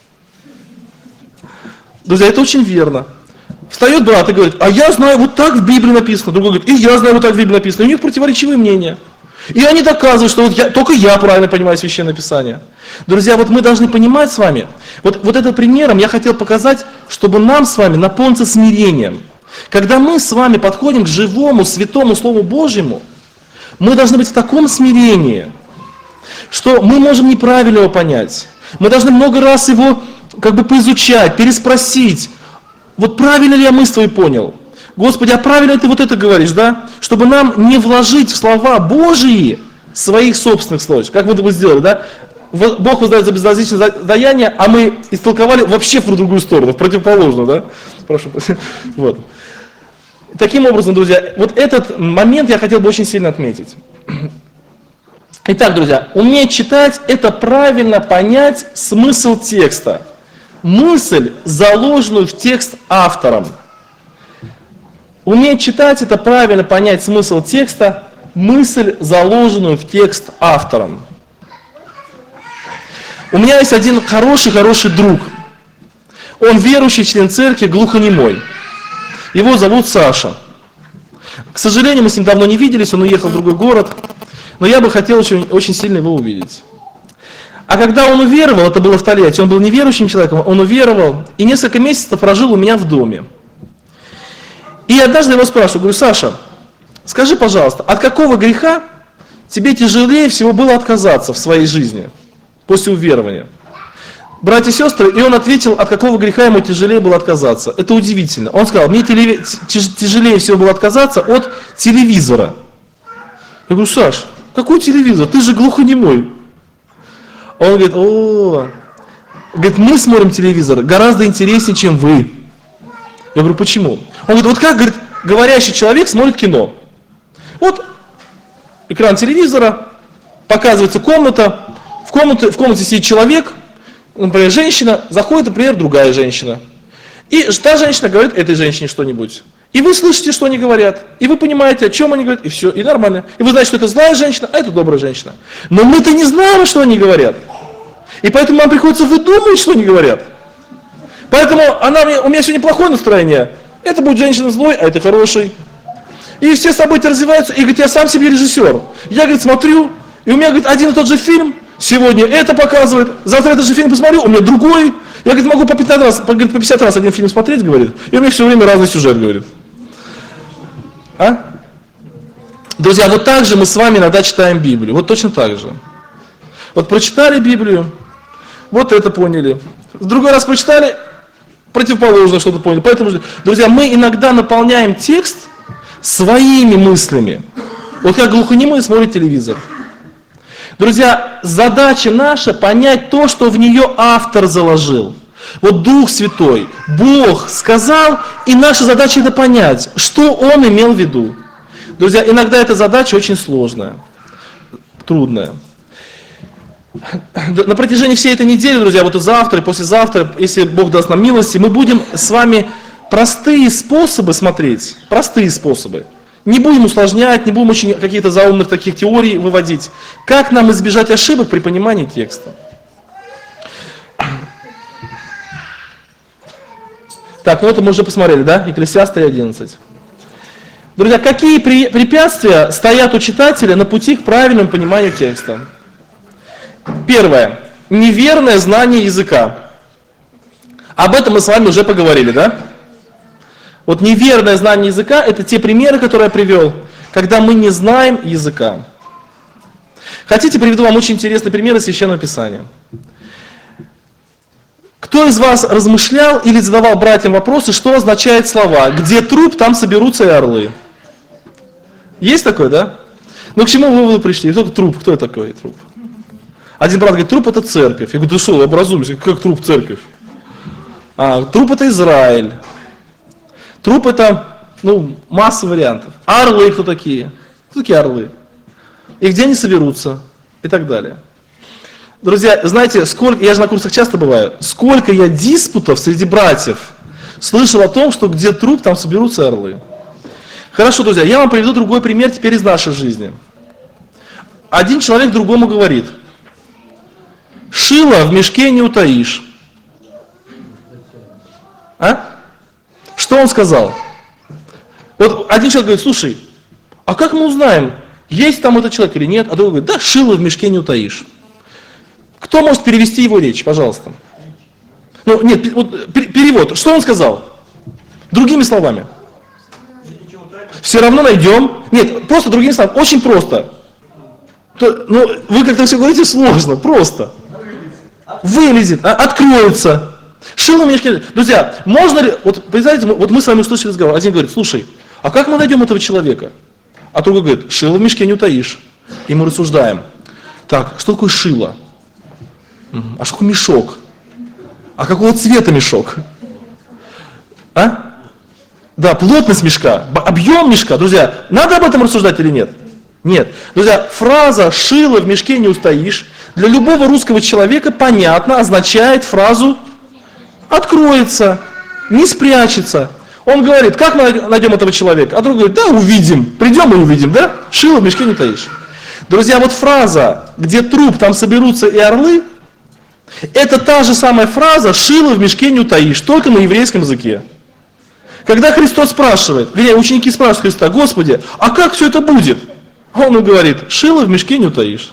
Друзья, это очень верно. Встает брат и говорит: а я знаю, вот так в Библии написано. Другой говорит: и я знаю, вот так в Библии написано. И у них противоречивые мнения. И они доказывают, что только я правильно понимаю Священное Писание. Друзья, вот мы должны понимать с вами, вот этим примером я хотел показать, чтобы нам с вами наполниться смирением. Когда мы с вами подходим к живому, святому Слову Божьему, мы должны быть в таком смирении, что мы можем неправильно его понять. Мы должны много раз его поизучать, переспросить. Вот правильно ли я мысль твою понял? Господи, а правильно ты вот это говоришь, да? Чтобы нам не вложить в слова Божьи своих собственных слов. Как мы это сделали, да? Бог воздает за безразличное даяние, а мы истолковали вообще в другую сторону, в противоположную, да? Прошу. Вот. Таким образом, друзья, вот этот момент я хотел бы очень сильно отметить. Итак, друзья, уметь читать – это правильно понять смысл текста. Мысль, заложенную в текст автором. Уметь читать – это правильно понять смысл текста, мысль, заложенную в текст автором. У меня есть один хороший друг. Он верующий член церкви, глухонемой. Его зовут Саша. К сожалению, мы с ним давно не виделись, он уехал в другой город, но я бы хотел очень сильно его увидеть. А когда он уверовал, это было в Тольятти, он был неверующим человеком, он уверовал и несколько месяцев прожил у меня в доме. И однажды его спрашиваю, говорю, Саша, скажи, пожалуйста, от какого греха тебе тяжелее всего было отказаться в своей жизни после уверования? Братья и сестры, и он ответил, от какого греха ему тяжелее было отказаться. Это удивительно. Он сказал, мне тяжелее всего было отказаться от телевизора. Я говорю, Саш, какой телевизор? Ты же глухонемой. Он говорит, говорит, мы смотрим телевизор гораздо интереснее, чем вы. Я говорю, почему? Он говорит, вот как, говорит, говорящий человек смотрит кино. Вот экран телевизора, показывается комната, в комнате сидит человек, например, женщина, заходит, например, другая женщина. И та женщина говорит этой женщине что-нибудь. И вы слышите, что они говорят. И вы понимаете, о чем они говорят, и все, и нормально. И вы знаете, что это злая женщина, а это добрая женщина. Но мы-то не знаем, что они говорят. И поэтому нам приходится выдумывать, что они говорят. Поэтому у меня сегодня плохое настроение. Это будет женщина злой, а это хороший. И все события развиваются, и говорит, я сам себе режиссер. Я, говорит, смотрю, и у меня, говорит, один и тот же фильм. Сегодня это показывает, завтра этот же фильм посмотрю, у меня другой. Я, говорит, могу по 15 раз, по 50 раз один фильм смотреть, говорит, и у меня все время разный сюжет, говорит. Друзья, вот так же мы с вами иногда читаем Библию, вот точно так же. Вот прочитали Библию, вот это поняли. В другой раз прочитали, противоположно что-то поняли. Поэтому, друзья, мы иногда наполняем текст своими мыслями. Вот как глухонемой смотрит телевизор. Друзья, задача наша понять то, что в нее автор заложил. Вот Дух Святой, Бог сказал, и наша задача это понять, что Он имел в виду. Друзья, иногда эта задача очень сложная, трудная. На протяжении всей этой недели, друзья, вот и завтра, и послезавтра, если Бог даст нам милости, мы будем с вами простые способы смотреть, простые способы. Не будем усложнять, не будем очень какие-то заумных таких теорий выводить. Как нам избежать ошибок при понимании текста? Так, ну это мы уже посмотрели, да? Екклесиаст 3:11. Друзья, какие препятствия стоят у читателя на пути к правильному пониманию текста? Первое. Неверное знание языка. Об этом мы с вами уже поговорили, да? Вот неверное знание языка – это те примеры, которые я привел, когда мы не знаем языка. Хотите, приведу вам очень интересный пример из Священного Писания. Кто из вас размышлял или задавал братьям вопросы, что означают слова «где труп, там соберутся и орлы»? Есть такое, да? Но к чему выводу пришли? Кто труп? Кто это такой труп? Один брат говорит, труп это церковь. Я говорю, ты что, образумишься, как труп церковь? Труп это Израиль. Труп это, масса вариантов. А орлы кто такие? Кто такие орлы? И где они соберутся? И так далее. Друзья, знаете, я же на курсах часто бываю, сколько я диспутов среди братьев слышал о том, что где труп, там соберутся орлы. Хорошо, друзья, я вам приведу другой пример теперь из нашей жизни. Один человек другому говорит, шило в мешке не утаишь. Что он сказал? Вот один человек говорит, слушай, а как мы узнаем, есть там этот человек или нет? А другой говорит, да, шило в мешке не утаишь. Кто может перевести его речь, пожалуйста? Нет, вот, перевод. Что он сказал? Другими словами. Все равно найдем. Нет, просто другими словами. Очень просто. Вы как-то все говорите сложно, просто. Вылезет, откроется. Шило в мешке. Друзья, можно ли, представьте, вот мы с вами услышали разговор. Один говорит, слушай, а как мы найдем этого человека? А другой говорит, шило в мешке не утаишь. И мы рассуждаем. Так, что такое шило? А что такое мешок? А какого цвета мешок? Да, плотность мешка, объем мешка. Друзья, надо об этом рассуждать или нет? Нет. Друзья, фраза «шило в мешке не устоишь» для любого русского человека понятно означает фразу «откроется, не спрячется». Он говорит, как мы найдем этого человека? А другой говорит, да, увидим, придем и увидим, да? Шило в мешке не утаишь. Друзья, вот фраза «где труп, там соберутся и орлы» это та же самая фраза «шило в мешке не утаишь», только на еврейском языке. Когда Христос спрашивает, ученики спрашивают Христа, Господи, а как все это будет? Он им говорит, шило в мешке не утаишь.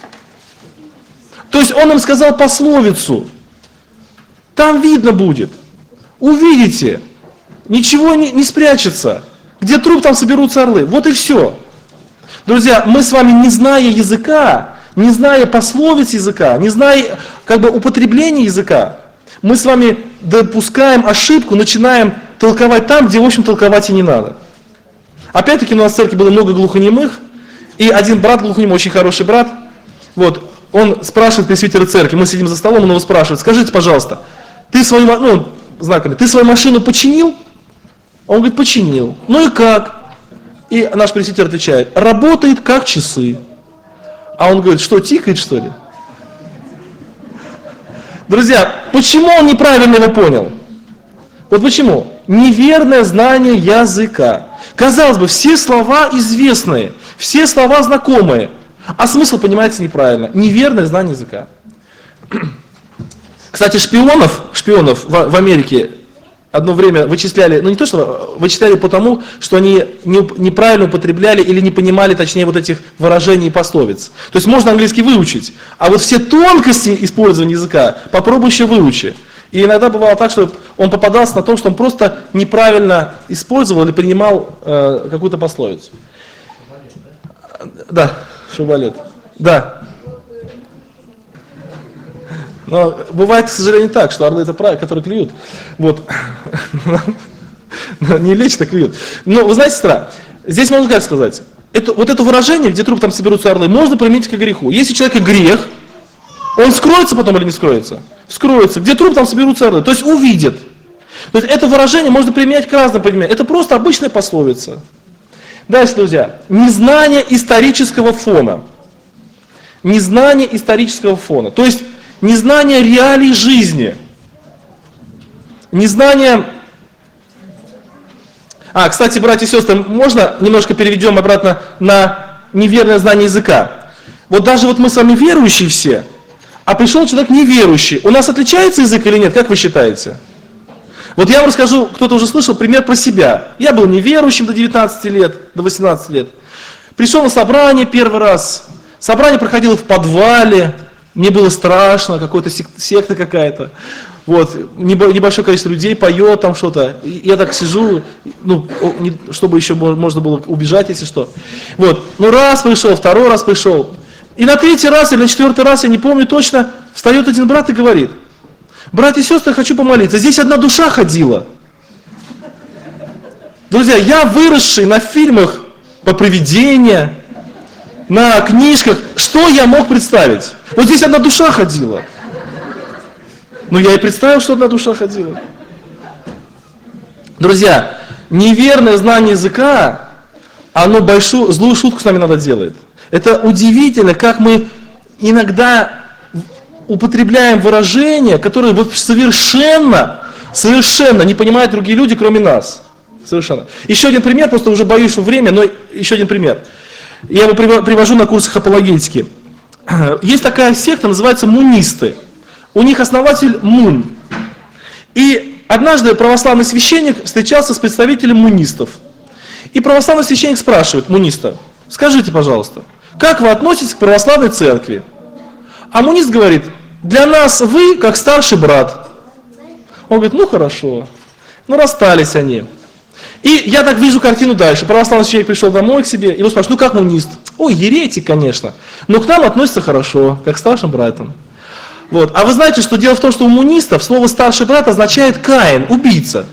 То есть он им сказал пословицу, там видно будет, увидите. Ничего не спрячется. Где труп, там соберутся орлы. Вот и все. Друзья, мы с вами, не зная языка, не зная пословиц языка, не зная употребления языка, мы с вами допускаем ошибку, начинаем толковать там, где, в общем, толковать и не надо. Опять-таки, у нас в церкви было много глухонемых, и один брат глухонемой, очень хороший брат, вот, он спрашивает пресвитера церкви, мы сидим за столом, он его спрашивает: скажите, пожалуйста, ты свою машину починил? Он говорит: починил. Ну и как? И наш пресвитер отвечает: работает как часы. А он говорит: что, тикает, что ли? Друзья, почему он неправильно его понял? Вот почему? Неверное знание языка. Казалось бы, все слова известные, все слова знакомые, а смысл понимается неправильно. Неверное знание языка. Кстати, шпионов в Америке одно время вычисляли, не то что вычисляли потому, что они неправильно употребляли или не понимали, точнее, вот этих выражений и пословиц. То есть можно английский выучить, а вот все тонкости использования языка попробуй еще выучи. И иногда бывало так, что он попадался на том, что он просто неправильно использовал или принимал какую-то пословицу. Да, шубалет. Да. Но бывает, к сожалению, так, что орлы это правильно, которые клюют. Вот. Не лечат, а клюют. Но вы знаете, сестра, здесь можно как сказать, вот это выражение, где труп, там соберутся орлы, можно применить к греху. Если у человека грех, он скроется потом или не скроется? Скроется. Где труп, там соберутся орлы. То есть увидит. То есть это выражение можно применять к разным предметам. Это просто обычная пословица. Дальше, друзья. Незнание исторического фона. Незнание исторического фона. То есть незнание реалий жизни. Незнание... Кстати, братья и сестры, можно немножко переведем обратно на неверное знание языка? Вот даже мы с вами верующие все, а пришел человек неверующий. У нас отличается язык или нет? Как вы считаете? Вот я вам расскажу, кто-то уже слышал пример про себя. Я был неверующим до 19 лет, до 18 лет. Пришел на собрание первый раз. Собрание проходило в подвале. Мне было страшно, какая-то секта какая-то. Вот, небольшое количество людей поет там что-то. Я так сижу, чтобы еще можно было убежать, если что. Вот, раз пришел, второй раз пришел. И на третий раз или на четвертый раз, я не помню точно, встает один брат и говорит: братья и сестры, хочу помолиться. Здесь одна душа ходила. Друзья, я выросший на фильмах по привидениям, на книжках. Что я мог представить? Вот здесь одна душа ходила. Я и представил, что одна душа ходила. Друзья, неверное знание языка, оно злую шутку с нами иногда делает. Это удивительно, как мы иногда употребляем выражения, которые совершенно не понимают другие люди, кроме нас. Совершенно. Еще один пример, просто уже боюсь, что время, но еще один пример. Я его привожу на курсах апологетики. Есть такая секта, называется мунисты. У них основатель Мун. И однажды православный священник встречался с представителем мунистов. И православный священник спрашивает муниста: скажите, пожалуйста, как вы относитесь к православной церкви? А мунист говорит: для нас вы как старший брат. Он говорит: хорошо. Расстались они. И я так вижу картину дальше. Православный священник пришел домой к себе, его спрашивают: как мунист? Ой, еретик, конечно. Но к нам относится хорошо, как к старшим братьям. Вот. А вы знаете, что дело в том, что у мунистов слово «старший брат» означает Каин, убийца.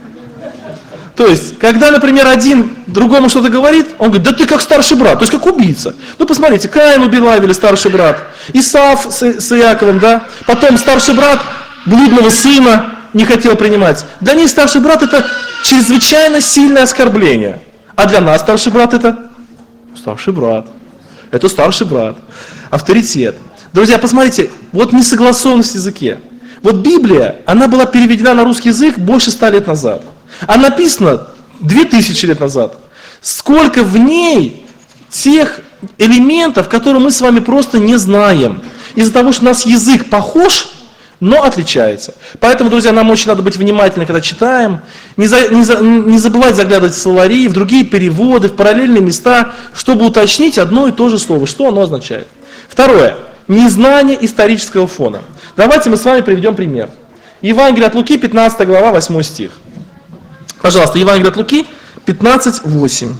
То есть, когда, например, один другому что-то говорит, он говорит: да ты как старший брат, то есть как убийца. Посмотрите, Каин убил Авеля, старший брат, Исав с Иаковом, да, потом старший брат блудного сына не хотел принимать. Для них старший брат — это чрезвычайно сильное оскорбление. А для нас старший брат — это старший брат. Это старший брат. Авторитет. Друзья, посмотрите, несогласованность в языке. Библия, она была переведена на русский язык больше 100 лет назад. А написано 2000 лет назад. Сколько в ней тех элементов, которые мы с вами просто не знаем. Из-за того, что у нас язык похож, но отличается. Поэтому, друзья, нам очень надо быть внимательны, когда читаем. Не забывать заглядывать в словари, в другие переводы, в параллельные места, чтобы уточнить одно и то же слово, что оно означает. Второе. Незнание исторического фона. Давайте мы с вами приведем пример. Евангелие от Луки, 15 глава, 8 стих. Пожалуйста, Евангелие от Луки, 15:8.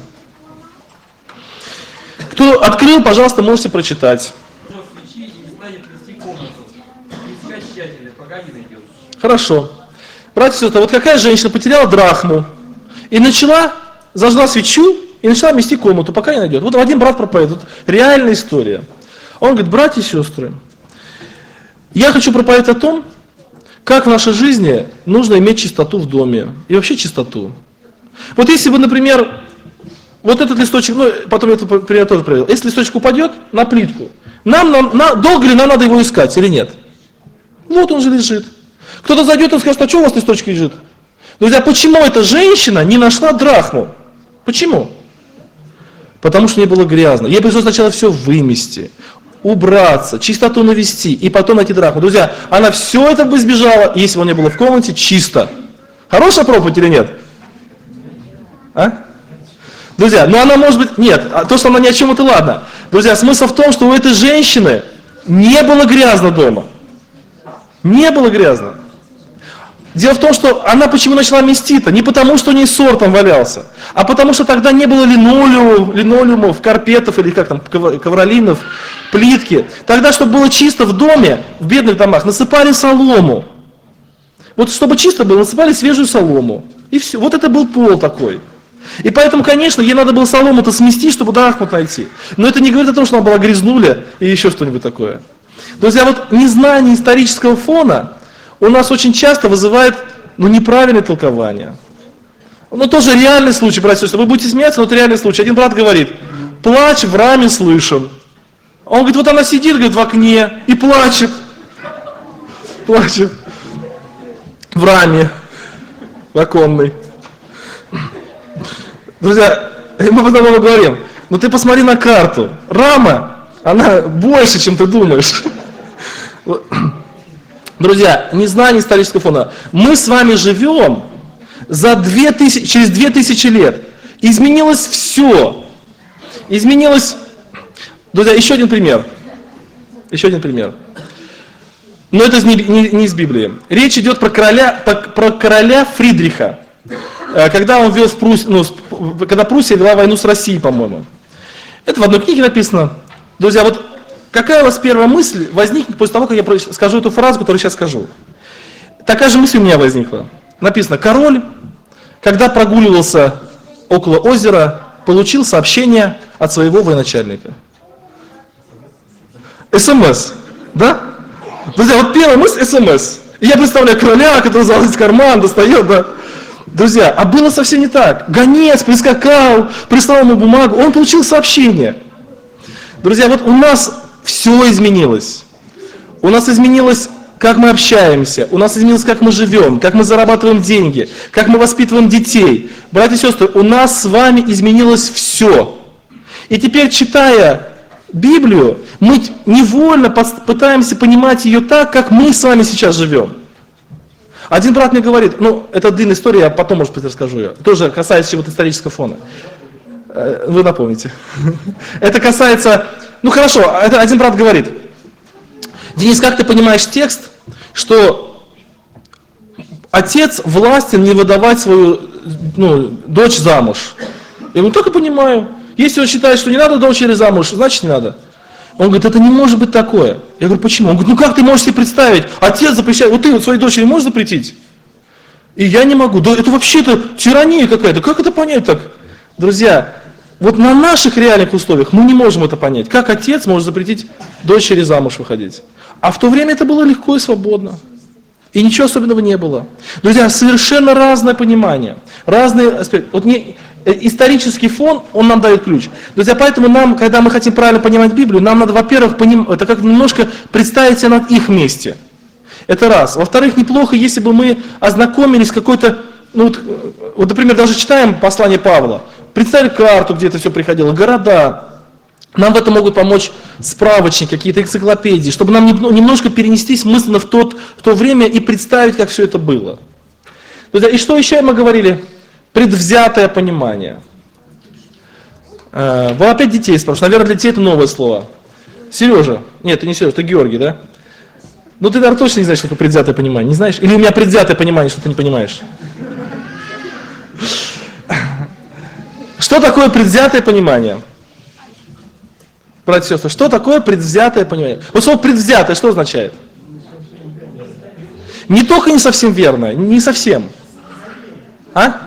Кто открыл, пожалуйста, можете прочитать. Свечи и не станет вести комнату. И искать тщательно, пока не найдет. Хорошо. Братья и сестры, вот какая женщина потеряла драхму и зажгла свечу и начала мести комнату, пока не найдет. Вот один брат проповедует, реальная история. Он говорит: братья и сестры, я хочу проповедовать о том, как в нашей жизни нужно иметь чистоту в доме и вообще чистоту. Вот если бы, например, вот этот листочек, потом я этот пример тоже привел, если листочек упадет на плитку, долго ли нам надо его искать или нет? Вот он же лежит. Кто-то зайдет и скажет: а что у вас листочек лежит? Друзья, почему эта женщина не нашла драхму? Почему? Потому что не было грязно. Ей пришлось сначала все вымести, убраться, чистоту навести и потом найти драхму. Друзья, она все это бы избежала, если бы не было в комнате чисто. Хорошая проповедь или нет? А? Друзья, она может быть... Нет, то, что она ни о чем, это ладно. Друзья, смысл в том, что у этой женщины не было грязно дома. Не было грязно. Дело в том, что она почему начала мести-то? Не потому, что у нее ссор там валялся, а потому, что тогда не было линолеумов, карпетов или как там, ковролинов, плитки. Тогда, чтобы было чисто в доме, в бедных домах, насыпали солому. Вот чтобы чисто было, насыпали свежую солому. И все. Вот это был пол такой. И поэтому, конечно, ей надо было солому-то смести, чтобы драхму найти. Но это не говорит о том, что она была грязнуля и еще что-нибудь такое. Друзья, вот незнание исторического фона у нас очень часто вызывает неправильное толкование. Тоже реальный случай, братья и сестры. Вы будете смеяться, но это реальный случай. Один брат говорит: плач в раме слышен. Он говорит: вот она сидит, говорит, в окне и плачет. Плачет. В раме. В оконной. Друзья, мы потом ему говорим: ты посмотри на карту. Рама, она больше, чем ты думаешь. Друзья, незнание исторического фона. Мы с вами живем через 2000 лет. Изменилось все. Изменилось... Друзья, еще один пример. Но это не из Библии. Речь идет про короля Фридриха. Когда он вел когда Пруссия вела войну с Россией, по-моему. Это в одной книге написано. Друзья, вот какая у вас первая мысль возникнет после того, как я скажу эту фразу, которую сейчас скажу? Такая же мысль у меня возникла. Написано: король, когда прогуливался около озера, получил сообщение от своего военачальника. СМС, да? Друзья, вот первая мысль — СМС. И я представляю короля, который залазит в карман, достает, да. Друзья, а было совсем не так. Гонец прискакал, прислал ему бумагу, он получил сообщение. Друзья, вот у нас все изменилось. У нас изменилось, как мы общаемся, у нас изменилось, как мы живем, как мы зарабатываем деньги, как мы воспитываем детей. Братья и сестры, у нас с вами изменилось все. И теперь, читая Библию, мы невольно пытаемся понимать ее так, как мы с вами сейчас живем. Один брат мне говорит, это длинная история, я потом, может быть, расскажу ее. Тоже касается чего-то исторического фона. Вы напомните. Это касается... хорошо, один брат говорит: Денис, как ты понимаешь текст, что отец властен не выдавать свою дочь замуж? Я говорю: так и понимаю. Если он считает, что не надо дочери замуж, значит не надо. Он говорит: это не может быть такое. Я говорю: почему? Он говорит: как ты можешь себе представить? Отец запрещает, вот ты своей дочери можешь запретить? И я не могу. Да это вообще-то тирания какая-то. Как это понять так? Друзья, вот на наших реальных условиях мы не можем это понять. Как отец может запретить дочери замуж выходить? А в то время это было легко и свободно. И ничего особенного не было. Друзья, совершенно разное понимание. Разные аспекты. Вот исторический фон, он нам дает ключ. Друзья, поэтому нам, когда мы хотим правильно понимать Библию, нам надо, во-первых, это как немножко представить себя на их месте. Это раз. Во-вторых, неплохо, если бы мы ознакомились с какой-то, вот, например, даже читаем послание Павла, представили карту, где это все приходило, города. Нам в этом могут помочь справочники, какие-то энциклопедии, чтобы нам немножко перенестись мысленно в то время и представить, как все это было. Друзья, и что еще мы говорили? Предвзятое понимание. Вы опять детей спрашиваете. Наверное, для детей это новое слово. Сережа. Нет, ты не Сережа, ты Георгий, да? Ты, наверное, точно не знаешь, что такое предвзятое понимание. Не знаешь? Или у меня предвзятое понимание, что ты не понимаешь? Что такое предвзятое понимание? Братья и сестры, что такое предвзятое понимание? Вот слово предвзятое что означает? Не только не совсем верно, не совсем. А?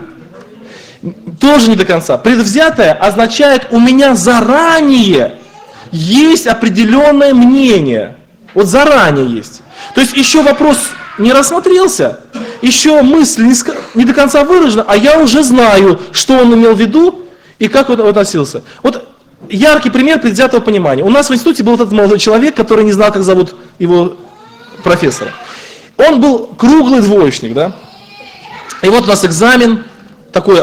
Тоже не до конца. Предвзятое означает, у меня заранее есть определенное мнение. Вот заранее есть. То есть еще вопрос не рассмотрелся, еще мысль не до конца выражена, а я уже знаю, что он имел в виду и как он относился. Вот яркий пример предвзятого понимания. У нас в институте был этот молодой человек, который не знал, как зовут его профессора. Он был круглый двоечник, да? И вот у нас экзамен такой,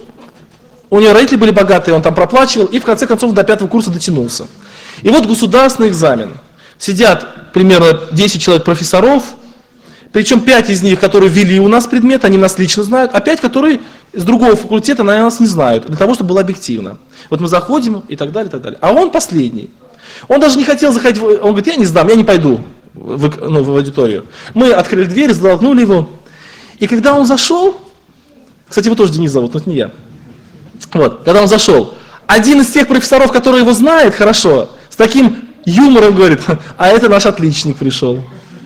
у него родители были богатые, он там проплачивал, и в конце концов до 5 курса дотянулся. И вот государственный экзамен. Сидят примерно 10 человек профессоров, причем 5 из них, которые ввели у нас предмет, они нас лично знают, а 5, которые с другого факультета, наверное, нас не знают, для того, чтобы было объективно. Вот мы заходим и так далее, и так далее. А он последний. Он даже не хотел заходить, он говорит, я не сдам, я не пойду в аудиторию. Мы открыли дверь, затолкнули его. И когда он зашел, кстати, его тоже Денис зовут, но это не я. Вот, когда он зашел, один из тех профессоров, который его знает хорошо, с таким юмором говорит, а это наш отличник пришел.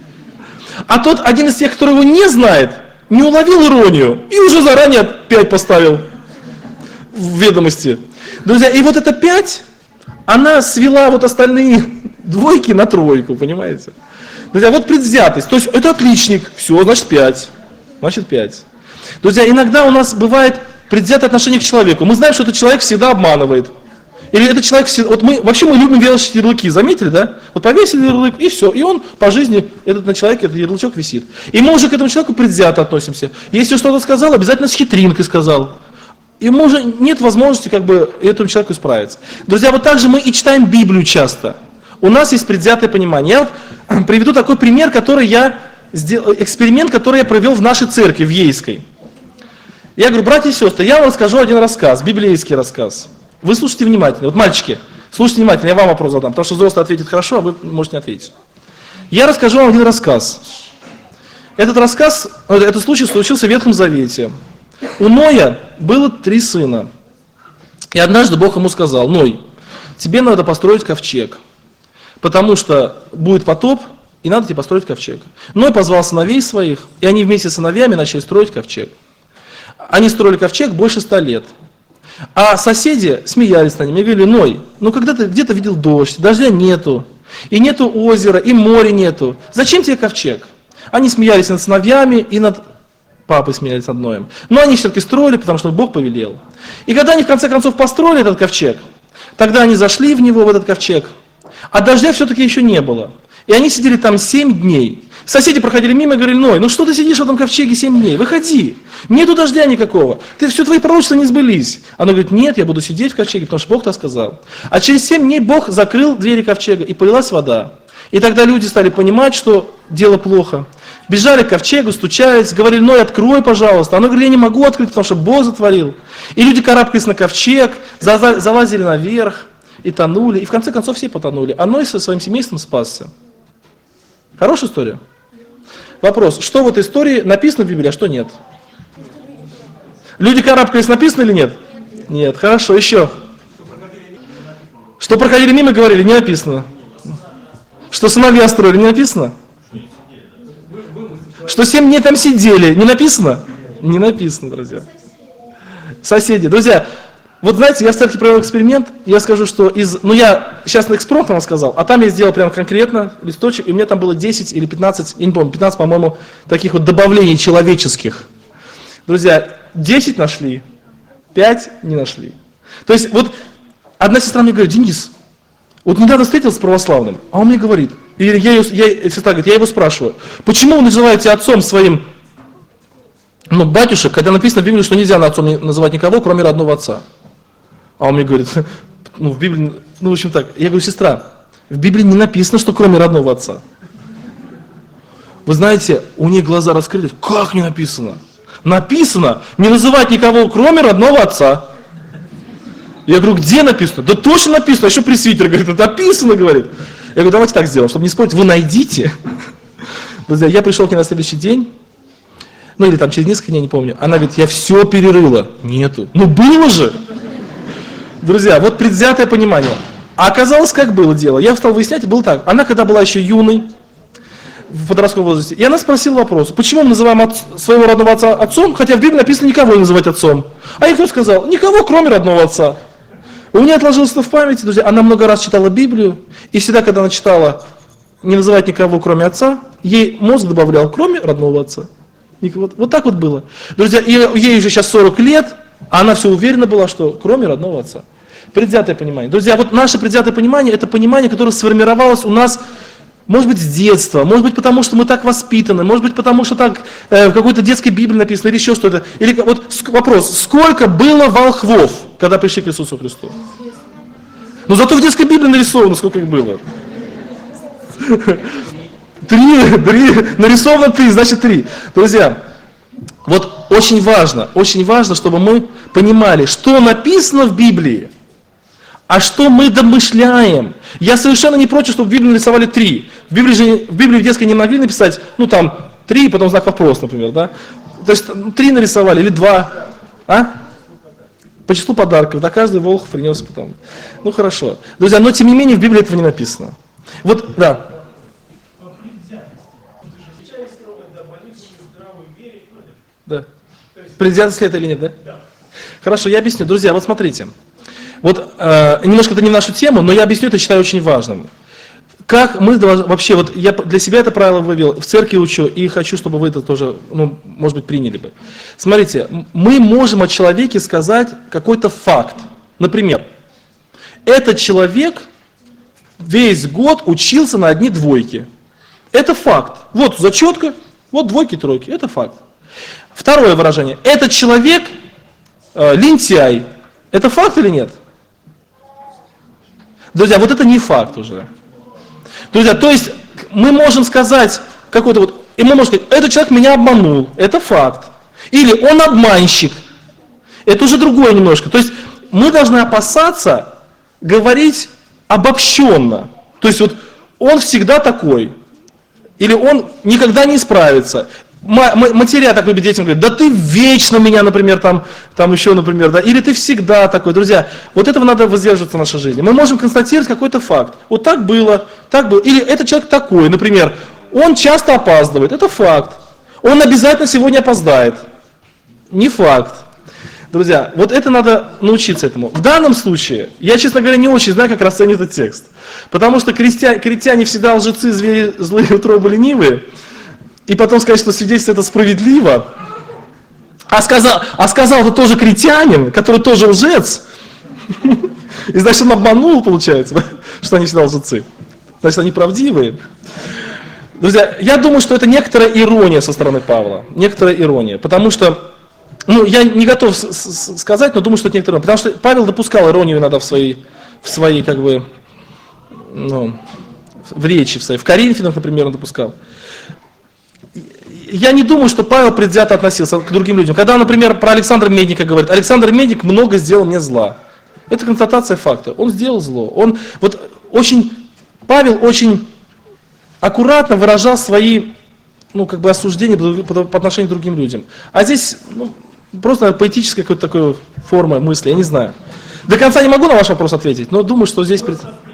А тот, один из тех, который его не знает, не уловил иронию и уже заранее 5 поставил в ведомости. Друзья, и вот эта 5, она свела вот остальные двойки на тройку, понимаете? Друзья, вот предвзятость, то есть это отличник, все, значит 5. Значит 5. Друзья, иногда у нас бывает предвзятое отношение к человеку. Мы знаем, что этот человек всегда обманывает. Или этот человек всегда... Вот мы любим вешать ярлыки, заметили, да? Вот повесили ярлык, и все. И он по жизни, на человеке этот ярлычок висит. И мы уже к этому человеку предвзято относимся. Если что-то сказал, обязательно с хитринкой сказал. И уже нет возможности этому человеку исправиться. Друзья, вот так же мы и читаем Библию часто. У нас есть предвзятое понимание. Я вот приведу такой пример, эксперимент, который я провел в нашей церкви, в Ейской. Я говорю, братья и сестры, я вам расскажу один рассказ, библейский рассказ. Вы слушайте внимательно. Вот мальчики, слушайте внимательно, я вам вопрос задам, потому что взрослый ответит хорошо, а вы можете не ответить. Я расскажу вам один рассказ. Этот случай случился в Ветхом Завете. У Ноя было 3 сына. И однажды Бог ему сказал, Ной, тебе надо построить ковчег, потому что будет потоп, и надо тебе построить ковчег. Ной позвал сыновей своих, и они вместе с сыновьями начали строить ковчег. Они строили ковчег больше 100 лет. А соседи смеялись над ними и говорили, Ной, когда ты где-то видел дождь, дождя нету, и нету озера, и моря нету. Зачем тебе ковчег? Они смеялись над сыновьями, и над папой смеялись над Ноем. Но они все-таки строили, потому что Бог повелел. И когда они в конце концов построили этот ковчег, тогда они зашли в этот ковчег, а дождя все-таки еще не было. И они сидели там 7 дней. Соседи проходили мимо и говорили, Ной, что ты сидишь в этом ковчеге 7 дней? Выходи, нету дождя никакого, все твои пророчества не сбылись. Она говорит, нет, я буду сидеть в ковчеге, потому что Бог так сказал. А через 7 дней Бог закрыл двери ковчега, и полилась вода. И тогда люди стали понимать, что дело плохо. Бежали к ковчегу, стучались, говорили, Ной, открой, пожалуйста. Она говорит, я не могу открыть, потому что Бог затворил. И люди карабкались на ковчег, залазили наверх, и тонули, и в конце концов все потонули. А Ной со своим семейством спасся. Хорошая история? Вопрос, что в этой истории написано в Библии, а что нет? Люди карабкались, написано или нет? Нет, хорошо, еще. Что проходили мимо, говорили, не написано. Что сыновья строили, не написано? Что 7 дней там сидели, не написано? Не написано, друзья. Соседи, друзья, вот знаете, я в церкви провел эксперимент, я скажу, что я сейчас на экспромт вам сказал, а там я сделал прям конкретно листочек, и у меня там было 10 или 15, я не помню, 15, по-моему, таких вот добавлений человеческих. Друзья, 10 нашли, 5 не нашли. То есть вот одна сестра мне говорит, Денис, вот недавно встретился с православным, а он мне говорит, сестра говорит, я его спрашиваю, почему вы называете отцом своим, батюшек, когда написано в Библии, что нельзя отцом называть никого, кроме родного отца. А он мне говорит, в Библии, в общем так, я говорю, сестра, в Библии не написано, что кроме родного отца. Вы знаете, у нее глаза раскрылись, как не написано? Написано, не называть никого, кроме родного отца. Я говорю, где написано? Да точно написано, а еще пресвитер говорит, это написано, говорит. Я говорю, давайте так сделаем, чтобы не спорить, вы найдите. Друзья, я пришел к ней на следующий день, ну или там через несколько дней, не помню, она говорит, я все перерыла. Нету. Ну было же! Друзья, вот предвзятое понимание. А оказалось, как было дело. Я стал выяснять, было так. Она, когда была еще юной, в подростковом возрасте, и она спросила вопрос, почему мы называем своего родного отца отцом, хотя в Библии написано никого не называть отцом. А ей кто сказал? Никого, кроме родного отца. У меня отложилось это в памяти, друзья. Она много раз читала Библию, и всегда, когда она читала не называть никого, кроме отца, ей мозг добавлял, кроме родного отца. Вот так вот было. Друзья, ей уже сейчас 40 лет, а она все уверена была, что кроме родного отца. Предвзятое понимание. Друзья, вот наше предвзятое понимание, это понимание, которое сформировалось у нас, может быть, с детства, может быть, потому что мы так воспитаны, может быть, потому что так в какой-то детской Библии написано, или еще что-то. Или вот вопрос, сколько было волхвов, когда пришли к Иисусу Христу? Ну зато в детской Библии нарисовано, сколько их было. 3, нарисовано 3, значит 3. Друзья, вот очень важно, чтобы мы понимали, что написано в Библии, а что мы домышляем. Я совершенно не против, чтобы в Библии нарисовали 3. В Библии в детской не могли написать, ну там 3, потом знак вопрос, например, да? То есть 3 нарисовали или 2, а? По числу подарков, да, каждый волхв принес потом. Ну хорошо. Друзья, но тем не менее в Библии этого не написано. Вот, да. Да. Предвзятость ли это или нет, да? Да. Хорошо, я объясню. Друзья, вот смотрите. Вот немножко это не в нашу тему, но я объясню, это считаю очень важным. Как мы вообще, вот я для себя это правило вывел, в церкви учу, и хочу, чтобы вы это тоже, ну, может быть, приняли бы. Смотрите, мы можем о человеке сказать какой-то факт. Например, этот человек весь год учился на одни двойки. Это факт. Вот зачетка, вот двойки, тройки. Это факт. Второе выражение. Этот человек лентяй. Это факт или нет? Друзья, вот это не факт уже. Друзья, то есть мы можем сказать какой-то вот, и мы можем сказать, этот человек меня обманул. Это факт. Или он обманщик. Это уже другое немножко. То есть мы должны опасаться говорить обобщенно. То есть вот он всегда такой. Или он никогда не исправится. Матеря так любит детям говорит, да ты вечно меня, например, там еще, например, да, или ты всегда такой. Друзья, вот этого надо воздерживаться в нашей жизни. Мы можем констатировать какой-то факт. Вот так было. Или этот человек такой, например, он часто опаздывает. Это факт. Он обязательно сегодня опоздает. Не факт. Друзья, вот это надо научиться этому. В данном случае, я, честно говоря, не очень знаю, как расценить этот текст. Потому что критяне всегда лжецы, звери, злые, утробы, ленивые. И потом сказать, что свидетельство это справедливо. А сказал это тоже критянин, который тоже лжец. И значит, он обманул, получается, что они всегда лжецы. Значит, они правдивые. Друзья, я думаю, что это некоторая ирония со стороны Павла. Некоторая ирония. Потому что, ну, я не готов сказать, но думаю, что это некоторая ирония. Потому что Павел допускал иронию иногда в своей как бы, ну, в речи, в Коринфянах, например, он допускал. Я не думаю, что Павел предвзято относился к другим людям. Когда, например, про Александра Медника говорит, Александр Медник много сделал мне зла. Это констатация факта. Он сделал зло. Павел очень аккуратно выражал свои, ну, как бы осуждения по отношению к другим людям. А здесь, ну, просто поэтическая какая-то такая форма мысли, я не знаю. До конца не могу на ваш вопрос ответить, но думаю, что здесь...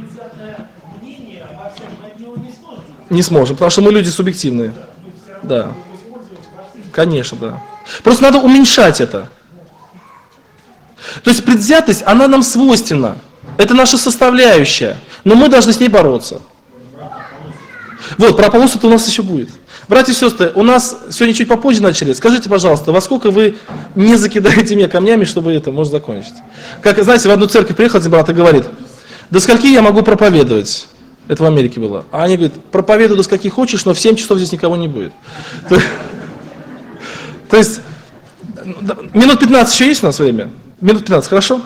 Не сможем, потому что мы люди субъективные. Да. Конечно, да. Просто надо уменьшать это. То есть предвзятость, она нам свойственна. Это наша составляющая. Но мы должны с ней бороться. Вот, про Аполлоса это у нас еще будет. Братья и сестры, у нас сегодня чуть попозже начали. Скажите, пожалуйста, во сколько вы не закидаете меня камнями, чтобы это можно закончить? Как, знаете, в одну церковь приехал один брат и говорит, до скольки я могу проповедовать? Это в Америке было. А они говорят, проповедуй до скольки хочешь, но в 7 часов здесь никого не будет. То есть, минут 15 еще есть у нас время? Минут 15, хорошо?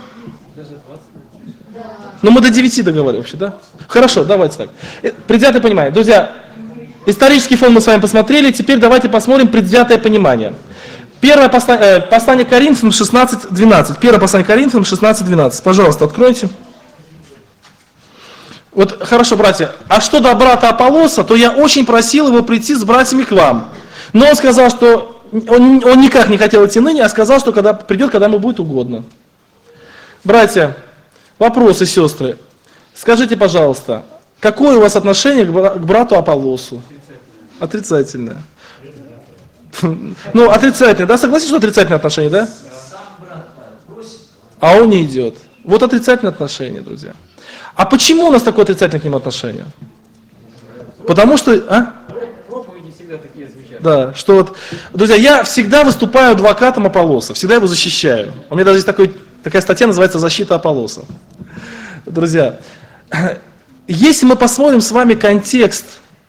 Ну мы до 9 договариваемся, да? Хорошо, давайте так. Предвзятое понимание. Друзья, исторический фон мы с вами посмотрели, теперь давайте посмотрим предвзятое понимание. Первое послание Коринфянам 16:12. Первое послание Коринфянам 16:12. Пожалуйста, откройте. Вот, хорошо, братья, а что до брата Аполлоса, то я очень просил его прийти с братьями к вам. Но он сказал, что он никак не хотел идти ныне, а сказал, что когда придет, когда ему будет угодно. Братья, вопросы, сестры, скажите, пожалуйста, какое у вас отношение к брату Аполлосу? Отрицательное. Ну, отрицательное, да? Согласитесь, что отрицательное отношение, да? А он не идет. Вот отрицательное отношение, друзья. А почему у нас такое отрицательное к нему отношение? Потому что... Проповеди всегда такие звучат. Да, что вот, друзья, я всегда выступаю адвокатом Аполлоса, всегда его защищаю. У меня даже есть такая статья, называется «Защита Аполлоса». Друзья, если мы посмотрим с вами контекст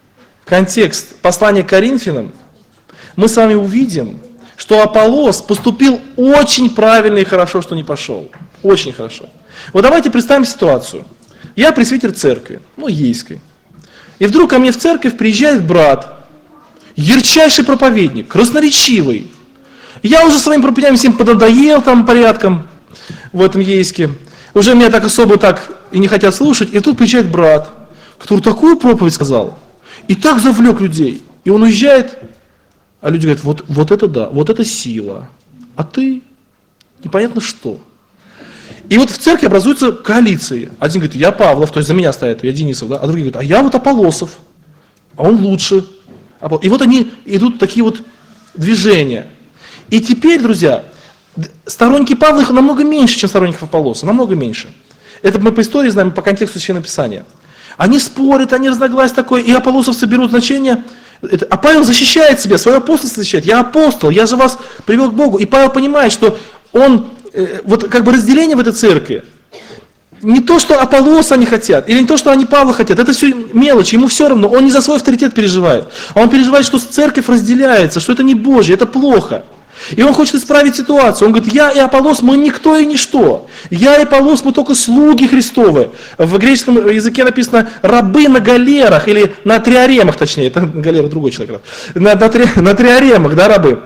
послания к Коринфянам, мы с вами увидим, что Аполлос поступил очень правильно и хорошо, что не пошел. Очень хорошо. Вот давайте представим ситуацию. Я пресвитер церкви, ейской. И вдруг ко мне в церковь приезжает брат, ярчайший проповедник, красноречивый. Я уже своим проповедям всем поднадоел там порядком в этом ейске. Уже меня так особо и не хотят слушать. И тут приезжает брат, который такую проповедь сказал, и так завлек людей. И он уезжает, а люди говорят, вот это да, вот это сила. А ты непонятно что. И вот в церкви образуются коалиции. Один говорит, я Павлов, то есть за меня стоят, я Денисов, да? А другие говорят, а я вот Аполлосов, а он лучше. И вот они идут такие вот движения. И теперь, друзья, сторонники Павла их намного меньше, чем сторонников Аполлоса, намного меньше. Это мы по истории знаем, по контексту Священного Писания. Они спорят, они разногласия такое, и аполлосовцы берут значение. А Павел защищает себя, свое апостольство защищает. Я апостол, я же вас привел к Богу. И Павел понимает, что он, разделение в этой церкви, не то, что Аполлоса они хотят, или не то, что они Павла хотят, это все мелочи, ему все равно, он не за свой авторитет переживает, а он переживает, что церковь разделяется, что это не Божье, это плохо. И он хочет исправить ситуацию. Он говорит, я и Аполлос, мы никто и ничто. Я и Аполлос, мы только слуги Христовы. В греческом языке написано рабы на галерах, или на триаремах, точнее, это галера другой человек. На триаремах, да, рабы.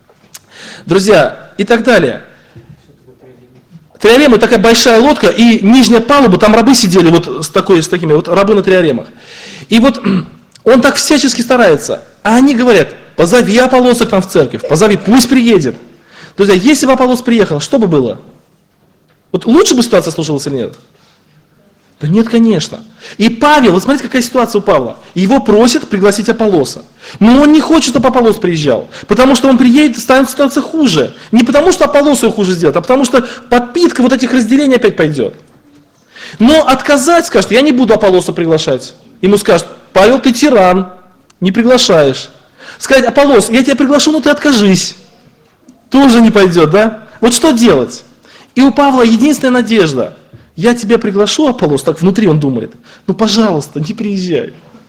Друзья, и так далее. Триарема — такая большая лодка, и нижняя палуба, там рабы сидели, с такими, рабы на триаремах. И вот он так всячески старается. А они говорят, позови Аполлоса к нам в церковь, позови, пусть приедет. Друзья, если бы Аполлос приехал, что бы было? Вот лучше бы ситуация сложилась или нет? Да нет, конечно. И Павел, вот смотрите, какая ситуация у Павла. Его просят пригласить Аполлоса. Но он не хочет, чтобы Аполлос приезжал. Потому что он приедет, и станет ситуация хуже. Не потому, что Аполлос ее хуже сделает, а потому что подпитка вот этих разделений опять пойдет. Но отказать, скажет, я не буду Аполлоса приглашать. Ему скажут, Павел, ты тиран, не приглашаешь. Сказать, Аполлос, я тебя приглашу, но ты откажись. Тоже не пойдет, да? Вот что делать? И у Павла единственная надежда. Я тебя приглашу, Аполлос, так внутри он думает, пожалуйста, не приезжай.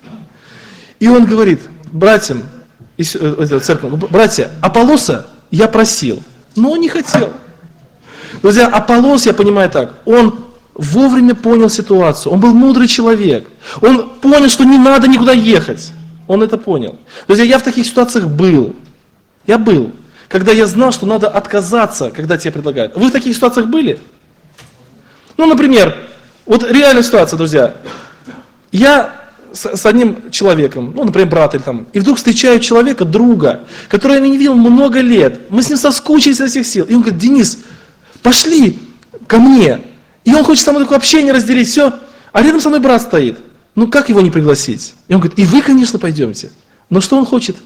И он говорит, братьям, церковь, братья, Аполлоса я просил, но он не хотел. Друзья, Аполлос, я понимаю так, он вовремя понял ситуацию, он был мудрый человек, он понял, что не надо никуда ехать. Он это понял. Друзья, я в таких ситуациях был. Я был. Когда я знал, что надо отказаться, когда тебе предлагают. Вы в таких ситуациях были? Например, вот реальная ситуация, друзья. Я с одним человеком, например, брат или там, и вдруг встречаю человека, друга, которого я не видел много лет. Мы с ним соскучились со всех сил. И он говорит, Денис, пошли ко мне. И он хочет со мной такое общение разделить, все. А рядом со мной брат стоит. Как его не пригласить? И он говорит, и вы, конечно, пойдемте. Но что он хочет?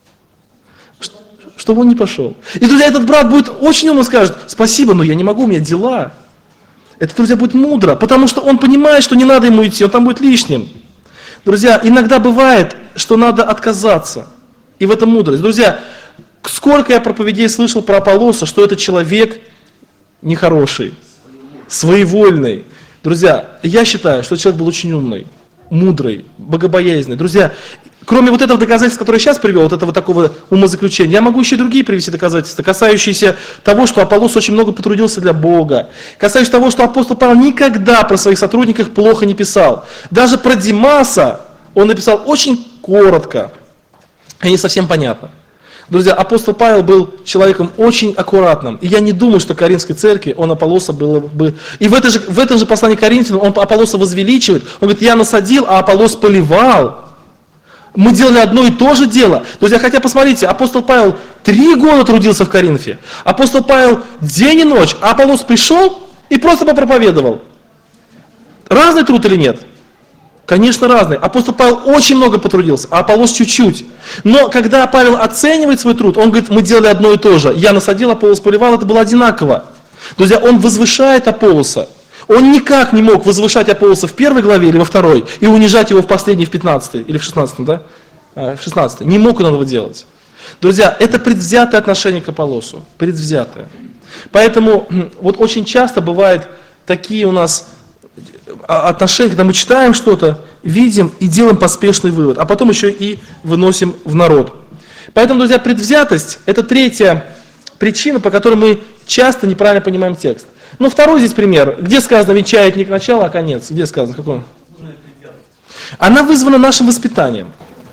Чтобы он не пошел. И, друзья, этот брат будет очень умно, скажет, спасибо, но я не могу, у меня дела. Это, друзья, будет мудро, потому что он понимает, что не надо ему идти, он там будет лишним. Друзья, иногда бывает, что надо отказаться. И в этом мудрость. Друзья, сколько я проповедей слышал про Аполлоса, что это человек нехороший, своевольный. Друзья, я считаю, что человек был очень умный, мудрый, богобоязненный. Друзья, кроме вот этого доказательства, которое я сейчас привел, вот этого такого умозаключения, я могу еще и другие привести доказательства, касающиеся того, что Аполлос очень много потрудился для Бога, касающиеся того, что апостол Павел никогда про своих сотрудников плохо не писал. Даже про Димаса он написал очень коротко и не совсем понятно. Друзья, апостол Павел был человеком очень аккуратным. И я не думаю, что Коринфской церкви он Аполлоса было бы... И в этом же послании к Коринфянам он Аполлоса возвеличивает. Он говорит, я насадил, а Аполлос поливал. Мы делали одно и то же дело. Друзья, хотя посмотрите, апостол Павел 3 года трудился в Коринфе. Апостол Павел день и ночь, а Аполлос пришел и просто попроповедовал. Разный труд или нет? Конечно, разный. Апостол Павел очень много потрудился, а Аполлос чуть-чуть. Но когда Павел оценивает свой труд, он говорит, мы делали одно и то же. Я насадил, Аполлос поливал, это было одинаково. Друзья, он возвышает Аполлоса. Он никак не мог возвышать Аполлоса в 1 главе или во 2 и унижать его в последней, в 15 или в 16, да? В 16. Не мог он этого делать. Друзья, это предвзятое отношение к Аполлосу. Предвзятое. Поэтому вот очень часто бывают такие у нас отношения, когда мы читаем что-то, видим и делаем поспешный вывод, а потом еще и выносим в народ. Поэтому, друзья, предвзятость – это 3-я причина, по которой мы часто неправильно понимаем текст. Ну, 2 здесь пример. Где сказано «венчает не к началу, а конец»? Где сказано? Какой? Она вызвана нашим воспитанием.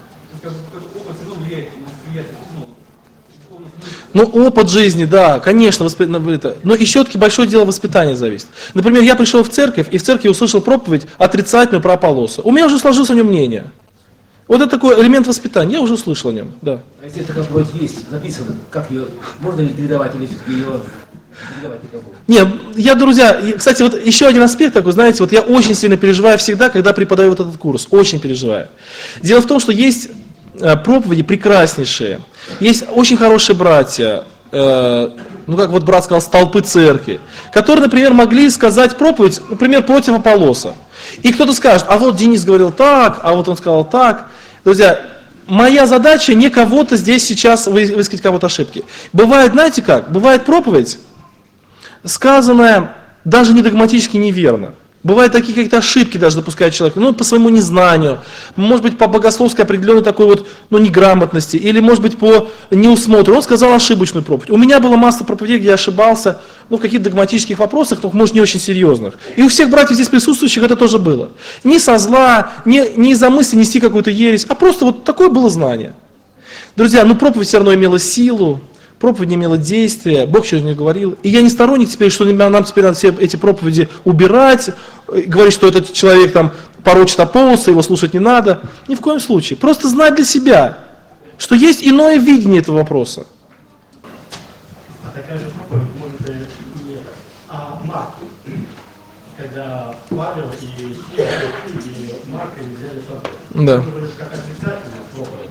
Ну, опыт жизни, да, конечно, но еще таки большое дело воспитания зависит. Например, я пришел в церковь, и в церкви услышал проповедь отрицательную про Аполлоса. У меня уже сложился о нем мнение. Вот это такой элемент воспитания, я уже услышал о нем, да. А если такая проповедь есть, записано, как ее, можно ли передавать или все-таки ее передавать никому? Не, я, друзья, кстати, вот еще один аспект такой, знаете, вот я очень сильно переживаю всегда, когда преподаю вот этот курс, очень переживаю. Дело в том, что есть проповеди прекраснейшие, есть очень хорошие братья, ну как вот брат сказал, столпы церкви, которые, например, могли сказать проповедь, например, против Аполлоса. И кто-то скажет, а вот Денис говорил так, а вот он сказал так. Друзья, моя задача не кого-то здесь сейчас высказать кого-то ошибки. Бывает, знаете как, бывает проповедь, сказанная даже не догматически неверно. Бывают такие какие-то ошибки даже допускает человек, ну, по своему незнанию, может быть, по богословской определенной такой вот, ну, неграмотности, или, может быть, по неусмотру. Он сказал ошибочную проповедь. У меня была масса проповедей, где я ошибался, ну, в каких-то догматических вопросах, но, может, не очень серьезных. И у всех братьев здесь присутствующих это тоже было. Не со зла, не из-за мысли нести какую-то ересь, а просто вот такое было знание. Друзья, ну, проповедь все равно имела силу, проповедь не имела действия, Бог через нее говорил. И я не сторонник теперь, что нам теперь надо все эти проповеди убирать, говорить, что этот человек там порочит Аполлоса, его слушать не надо. Ни в коем случае. Просто знать для себя, что есть иное видение этого вопроса. А такая же проповедь может не Марк, когда Павел и Марк взяли собой. Да. Как отрицательная проповедь,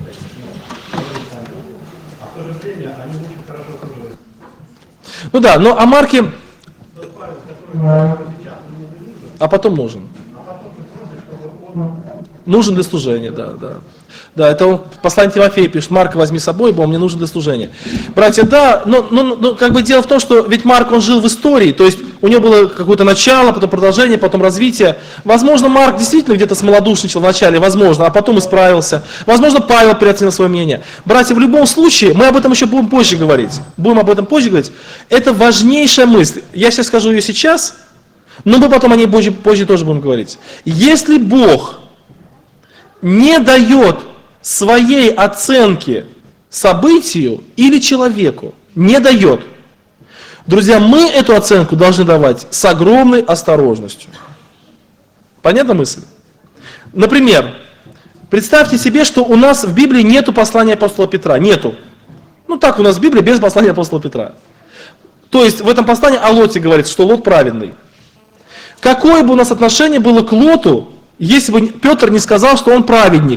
а в то же время они очень хорошо служат. Ну да, но о Марке, а потом нужен. Нужен для служения, да. Да, это он в послании Тимофею пишет, Марка возьми с собой, ибо он мне нужен для служения. Братья, да, но как бы дело в том, что ведь Марк, он жил в истории, то есть у него было какое-то начало, потом продолжение, потом развитие. Возможно, Марк действительно где-то смолодушничал в начале, возможно, а потом исправился. Возможно, Павел переоценил свое мнение. Братья, в любом случае, мы об этом еще будем позже говорить. Это важнейшая мысль. Я сейчас скажу ее сейчас, но мы потом о ней позже тоже будем говорить. Если Бог не дает своей оценки событию или человеку, не дает. Друзья, мы эту оценку должны давать с огромной осторожностью. Понятна мысль? Например, представьте себе, что у нас в Библии нету послания апостола Петра. Нету. Ну так у нас в Библии без послания апостола Петра. То есть в этом послании о Лоте говорится, что Лот праведный. Какое бы у нас отношение было к Лоту, если бы Петр не сказал, что он праведник?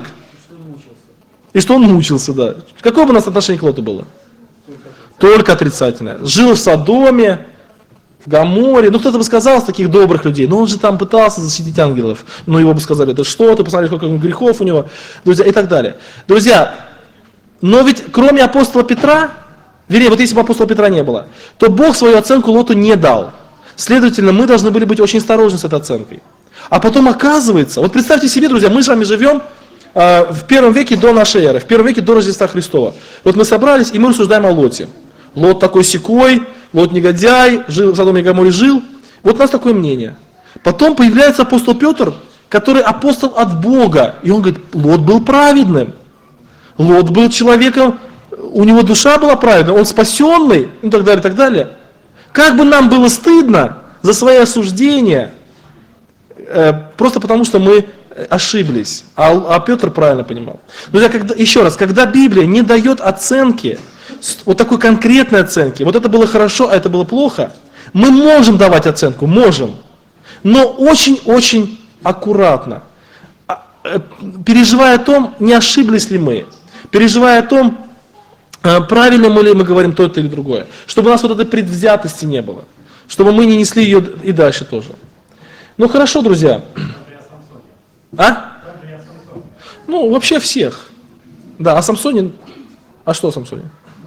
И что он мучился, да. Какое бы у нас отношение к Лоту было? Только отрицательное. Жил в Содоме, в Гоморе. Ну, кто-то бы сказал с таких добрых людей, но он же там пытался защитить ангелов. Но его бы сказали, это что ты, посмотри, сколько грехов у него, друзья, и так далее. Друзья, но ведь кроме апостола Петра, вернее, вот если бы апостола Петра не было, то Бог свою оценку Лоту не дал. Следовательно, мы должны были быть очень осторожны с этой оценкой. А потом оказывается, вот представьте себе, друзья, мы с вами живем в 1 веке до нашей эры, в 1 веке до Рождества Христова. Вот мы собрались, и мы рассуждаем о Лоте. Лот такой секой, Лот негодяй, жил в Содоме и Гоморе жил. Вот у нас такое мнение. Потом появляется апостол Петр, который апостол от Бога. И он говорит, Лот был праведным. Лот был человеком, у него душа была праведная, он спасенный, и так далее, и так далее. Как бы нам было стыдно за свои осуждения, просто потому что мы ошиблись, а Петр правильно понимал. Друзья, еще раз, когда Библия не дает оценки, вот такой конкретной оценки, вот это было хорошо, а это было плохо, мы можем давать оценку, можем, но очень-очень аккуратно, переживая о том, не ошиблись ли мы, переживая о том, правильно ли мы говорим то или другое, чтобы у нас вот этой предвзятости не было, чтобы мы не несли ее и дальше тоже. Ну хорошо, друзья. А? Ну, вообще всех. Да, о Самсоне. А что о Самсоне?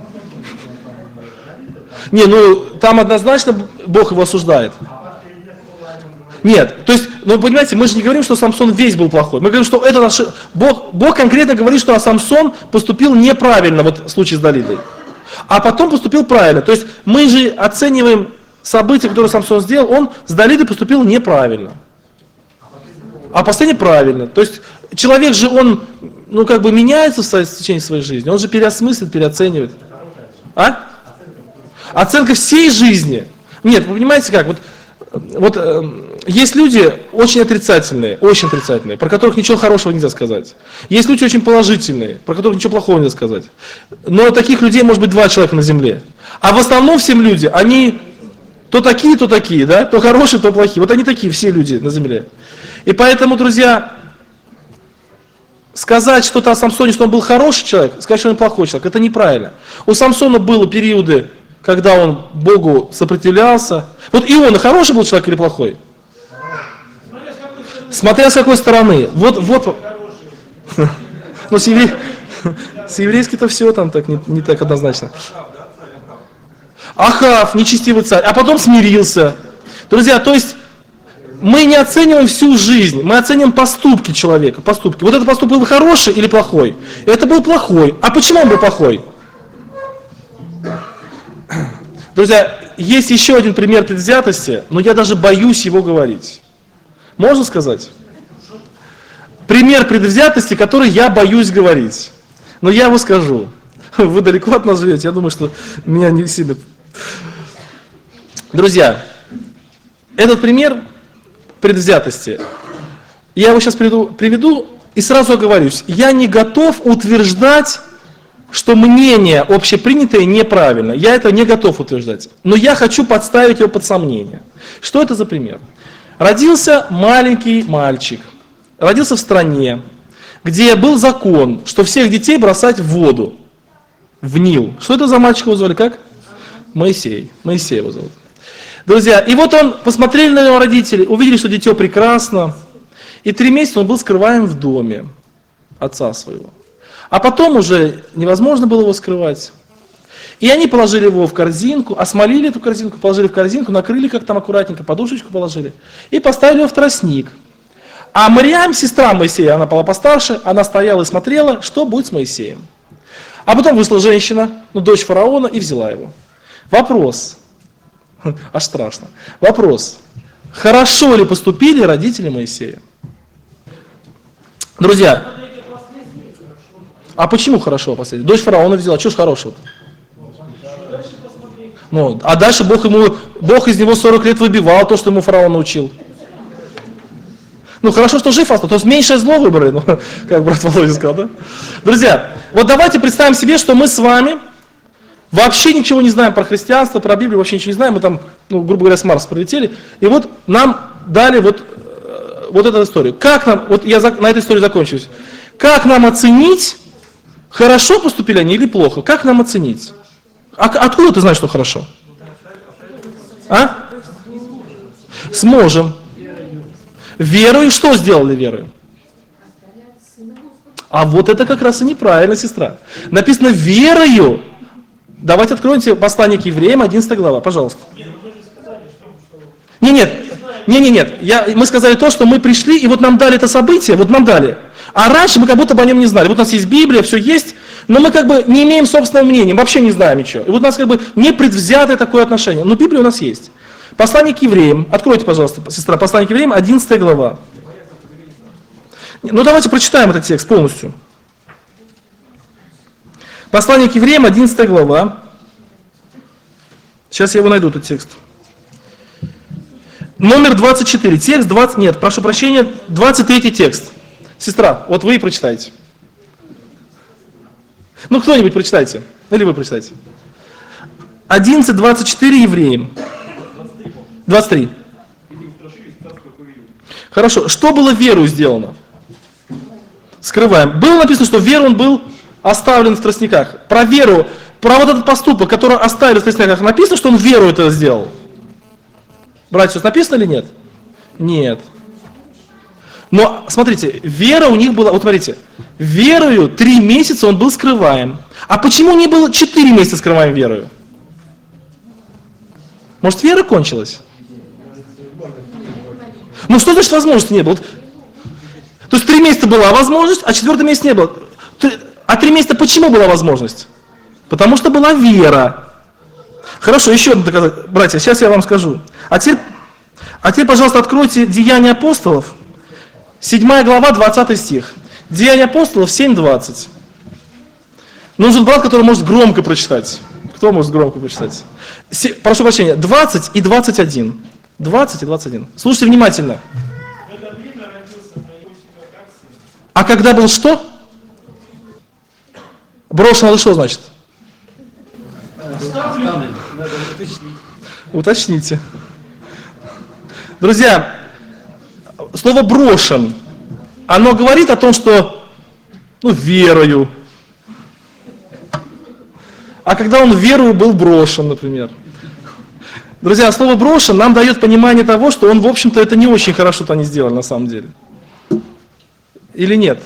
Не, ну там однозначно Бог его осуждает. Нет, то есть, ну понимаете, мы же не говорим, что Самсон весь был плохой. Мы говорим, что это наш... Бог конкретно говорит, что Самсон поступил неправильно, вот в случае с Далилой. А потом поступил правильно. То есть мы же оцениваем события, которые Самсон сделал, он с Далилой поступил неправильно. А последний правильно. То есть человек же, он, ну как бы меняется в течение своей жизни, он же переосмыслит, переоценивает. А? Оценка всей жизни. Нет, вы понимаете как, вот есть люди очень отрицательные, про которых ничего хорошего нельзя сказать. Есть люди очень положительные, про которых ничего плохого нельзя сказать. Но таких людей может быть 2 человека на земле. А в основном все люди, они то такие, да, то хорошие, то плохие. Вот они такие, все люди на земле. И поэтому, друзья, сказать что-то о Самсоне, что он был хороший человек, сказать, что он плохой человек, это неправильно. У Самсона были периоды, когда он Богу сопротивлялся. Вот Иона хороший был человек или плохой? Смотря с какой стороны. Вот. Ну, с еврейски-то все там так не так однозначно. Ахав, нечестивый царь, а потом смирился. Друзья, то есть мы не оцениваем всю жизнь, мы оцениваем поступки человека, поступки. Вот этот поступок был хороший или плохой? Это был плохой. А почему он был плохой? Друзья, есть еще один пример предвзятости, но я даже боюсь его говорить. Можно сказать? Пример предвзятости, который я боюсь говорить. Но я его скажу. Вы далеко от нас живете, я думаю, что меня не сильно... Друзья, этот пример предвзятости, я его сейчас приведу и сразу оговорюсь. Я не готов утверждать, что мнение общепринятое неправильно. Я это не готов утверждать. Но я хочу подставить его под сомнение. Что это за пример? Родился маленький мальчик. Родился в стране, где был закон, что всех детей бросать в воду. В Нил. Что это за мальчика его звали? Как? Моисей. Моисей его зовут. Друзья, и вот он, посмотрели на его родителей, увидели, что дитё прекрасно. И 3 месяца он был скрываем в доме отца своего. А потом уже невозможно было его скрывать. И они положили его в корзинку, осмолили эту корзинку, положили в корзинку, накрыли как там аккуратненько, подушечку положили. И поставили его в тростник. А Марьям, сестра Моисея, она была постарше, она стояла и смотрела, что будет с Моисеем. А потом вышла женщина, дочь фараона, и взяла его. Вопрос, аж страшно, вопрос, хорошо ли поступили родители Моисея? Друзья, а почему хорошо последний? Дочь фараона взяла, что ж хорошего-то? Ну, а дальше Бог из него 40 лет выбивал то, что ему фараон научил. Ну, хорошо, что жив остался, то есть меньшее зло выбрали, ну, как брат Володя сказал, да? Друзья, вот давайте представим себе, что мы с вами вообще ничего не знаем про христианство, про Библию, вообще ничего не знаем, мы там, ну, грубо говоря, с Марса прилетели, и вот нам дали вот эту историю. Как нам, вот я на этой истории закончусь, как нам оценить, хорошо поступили они или плохо? Как нам оценить? Откуда ты знаешь, что хорошо? А? Сможем. Верою что сделали верою? А вот это как раз и неправильно, сестра. Написано верою. Давайте откройте послание к евреям, 11 глава, пожалуйста. Нет. Мы сказали то, что мы пришли, и вот нам дали это событие, вот нам дали. А раньше мы как будто бы о нем не знали. Вот у нас есть Библия, все есть, но мы как бы не имеем собственного мнения, вообще не знаем ничего. И вот у нас как бы непредвзятое такое отношение. Но Библия у нас есть. Послание к евреям. Откройте, пожалуйста, сестра, послание к евреям, 11 глава. Ну, давайте прочитаем этот текст полностью. Послание к евреям, 11 глава. Сейчас я его найду, этот текст. Номер 24. Текст 20... Нет, прошу прощения, 23 текст. Сестра, вот вы и прочитайте. Ну, кто-нибудь прочитайте. Или вы прочитайте. 11:24 евреям. 23. Хорошо. Что было верою сделано? Скрываем. Было написано, что веру он был оставлен в тростниках. Про веру, про вот этот поступок, который оставили в тростниках, написано, что он веру это сделал? Братья, написано или нет? Нет. Но, смотрите, вера у них была, вот смотрите, верою 3 месяца он был скрываем. А почему не было 4 месяца скрываем верою? Может, вера кончилась? Ну, что значит возможности не было? То есть 3 месяца была возможность, а 4-й месяц не было. А 3 месяца почему была возможность? Потому что была вера. Хорошо, еще одно доказательство. Братья, сейчас я вам скажу. А теперь, пожалуйста, откройте Деяния апостолов, 7 глава, 20 стих. Деяния апостолов 7:20. Нужен брат, который может громко прочитать. Кто может громко прочитать? Прошу прощения, 20 и 21. 20 и 21. Слушайте внимательно. А когда был что? Брошен, это что значит? Уточните. Друзья, слово «брошен», оно говорит о том, что, верою. А когда он верою был брошен, например. Друзья, слово «брошен» нам дает понимание того, что он, в общем-то, это не очень хорошо-то они сделали на самом деле. Или нет?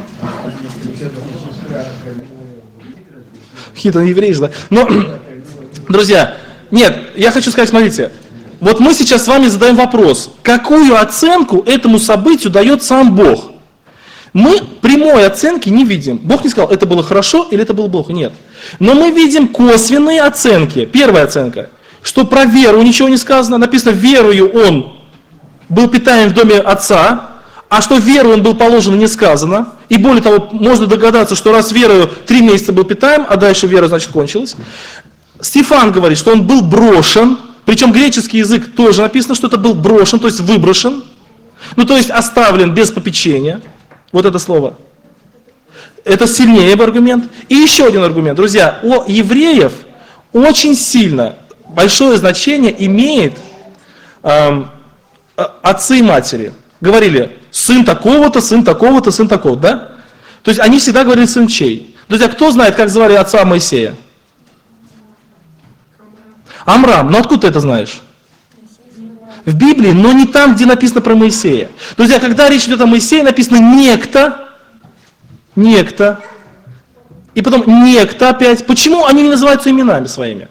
Хитро еврей же, да? Но, друзья, нет, я хочу сказать, смотрите, вот мы сейчас с вами задаем вопрос, какую оценку этому событию дает сам Бог? Мы прямой оценки не видим. Бог не сказал, это было хорошо или это было плохо, нет. Но мы видим косвенные оценки. Первая оценка, что про веру ничего не сказано, написано, верою он был питаем в доме отца, а что верою он был положен, не сказано. И более того, можно догадаться, что раз верою 3 месяца был питаем, а дальше вера, значит, кончилась. Стефан говорит, что он был брошен, причем греческий язык тоже написано, что это был брошен, то есть выброшен, то есть оставлен без попечения. Вот это слово. Это сильнее аргумент. И еще один аргумент. Друзья, у евреев очень сильно большое значение имеет отцы и матери. Говорили, сын такого-то, сын такого-то, сын такого-то, да? То есть они всегда говорили сын чей. Друзья, кто знает, как звали отца Моисея? Амрам. Ну откуда ты это знаешь? В Библии, но не там, где написано про Моисея. Друзья, когда речь идет о Моисее, написано некто, и потом некто опять. Почему они не называются именами своими?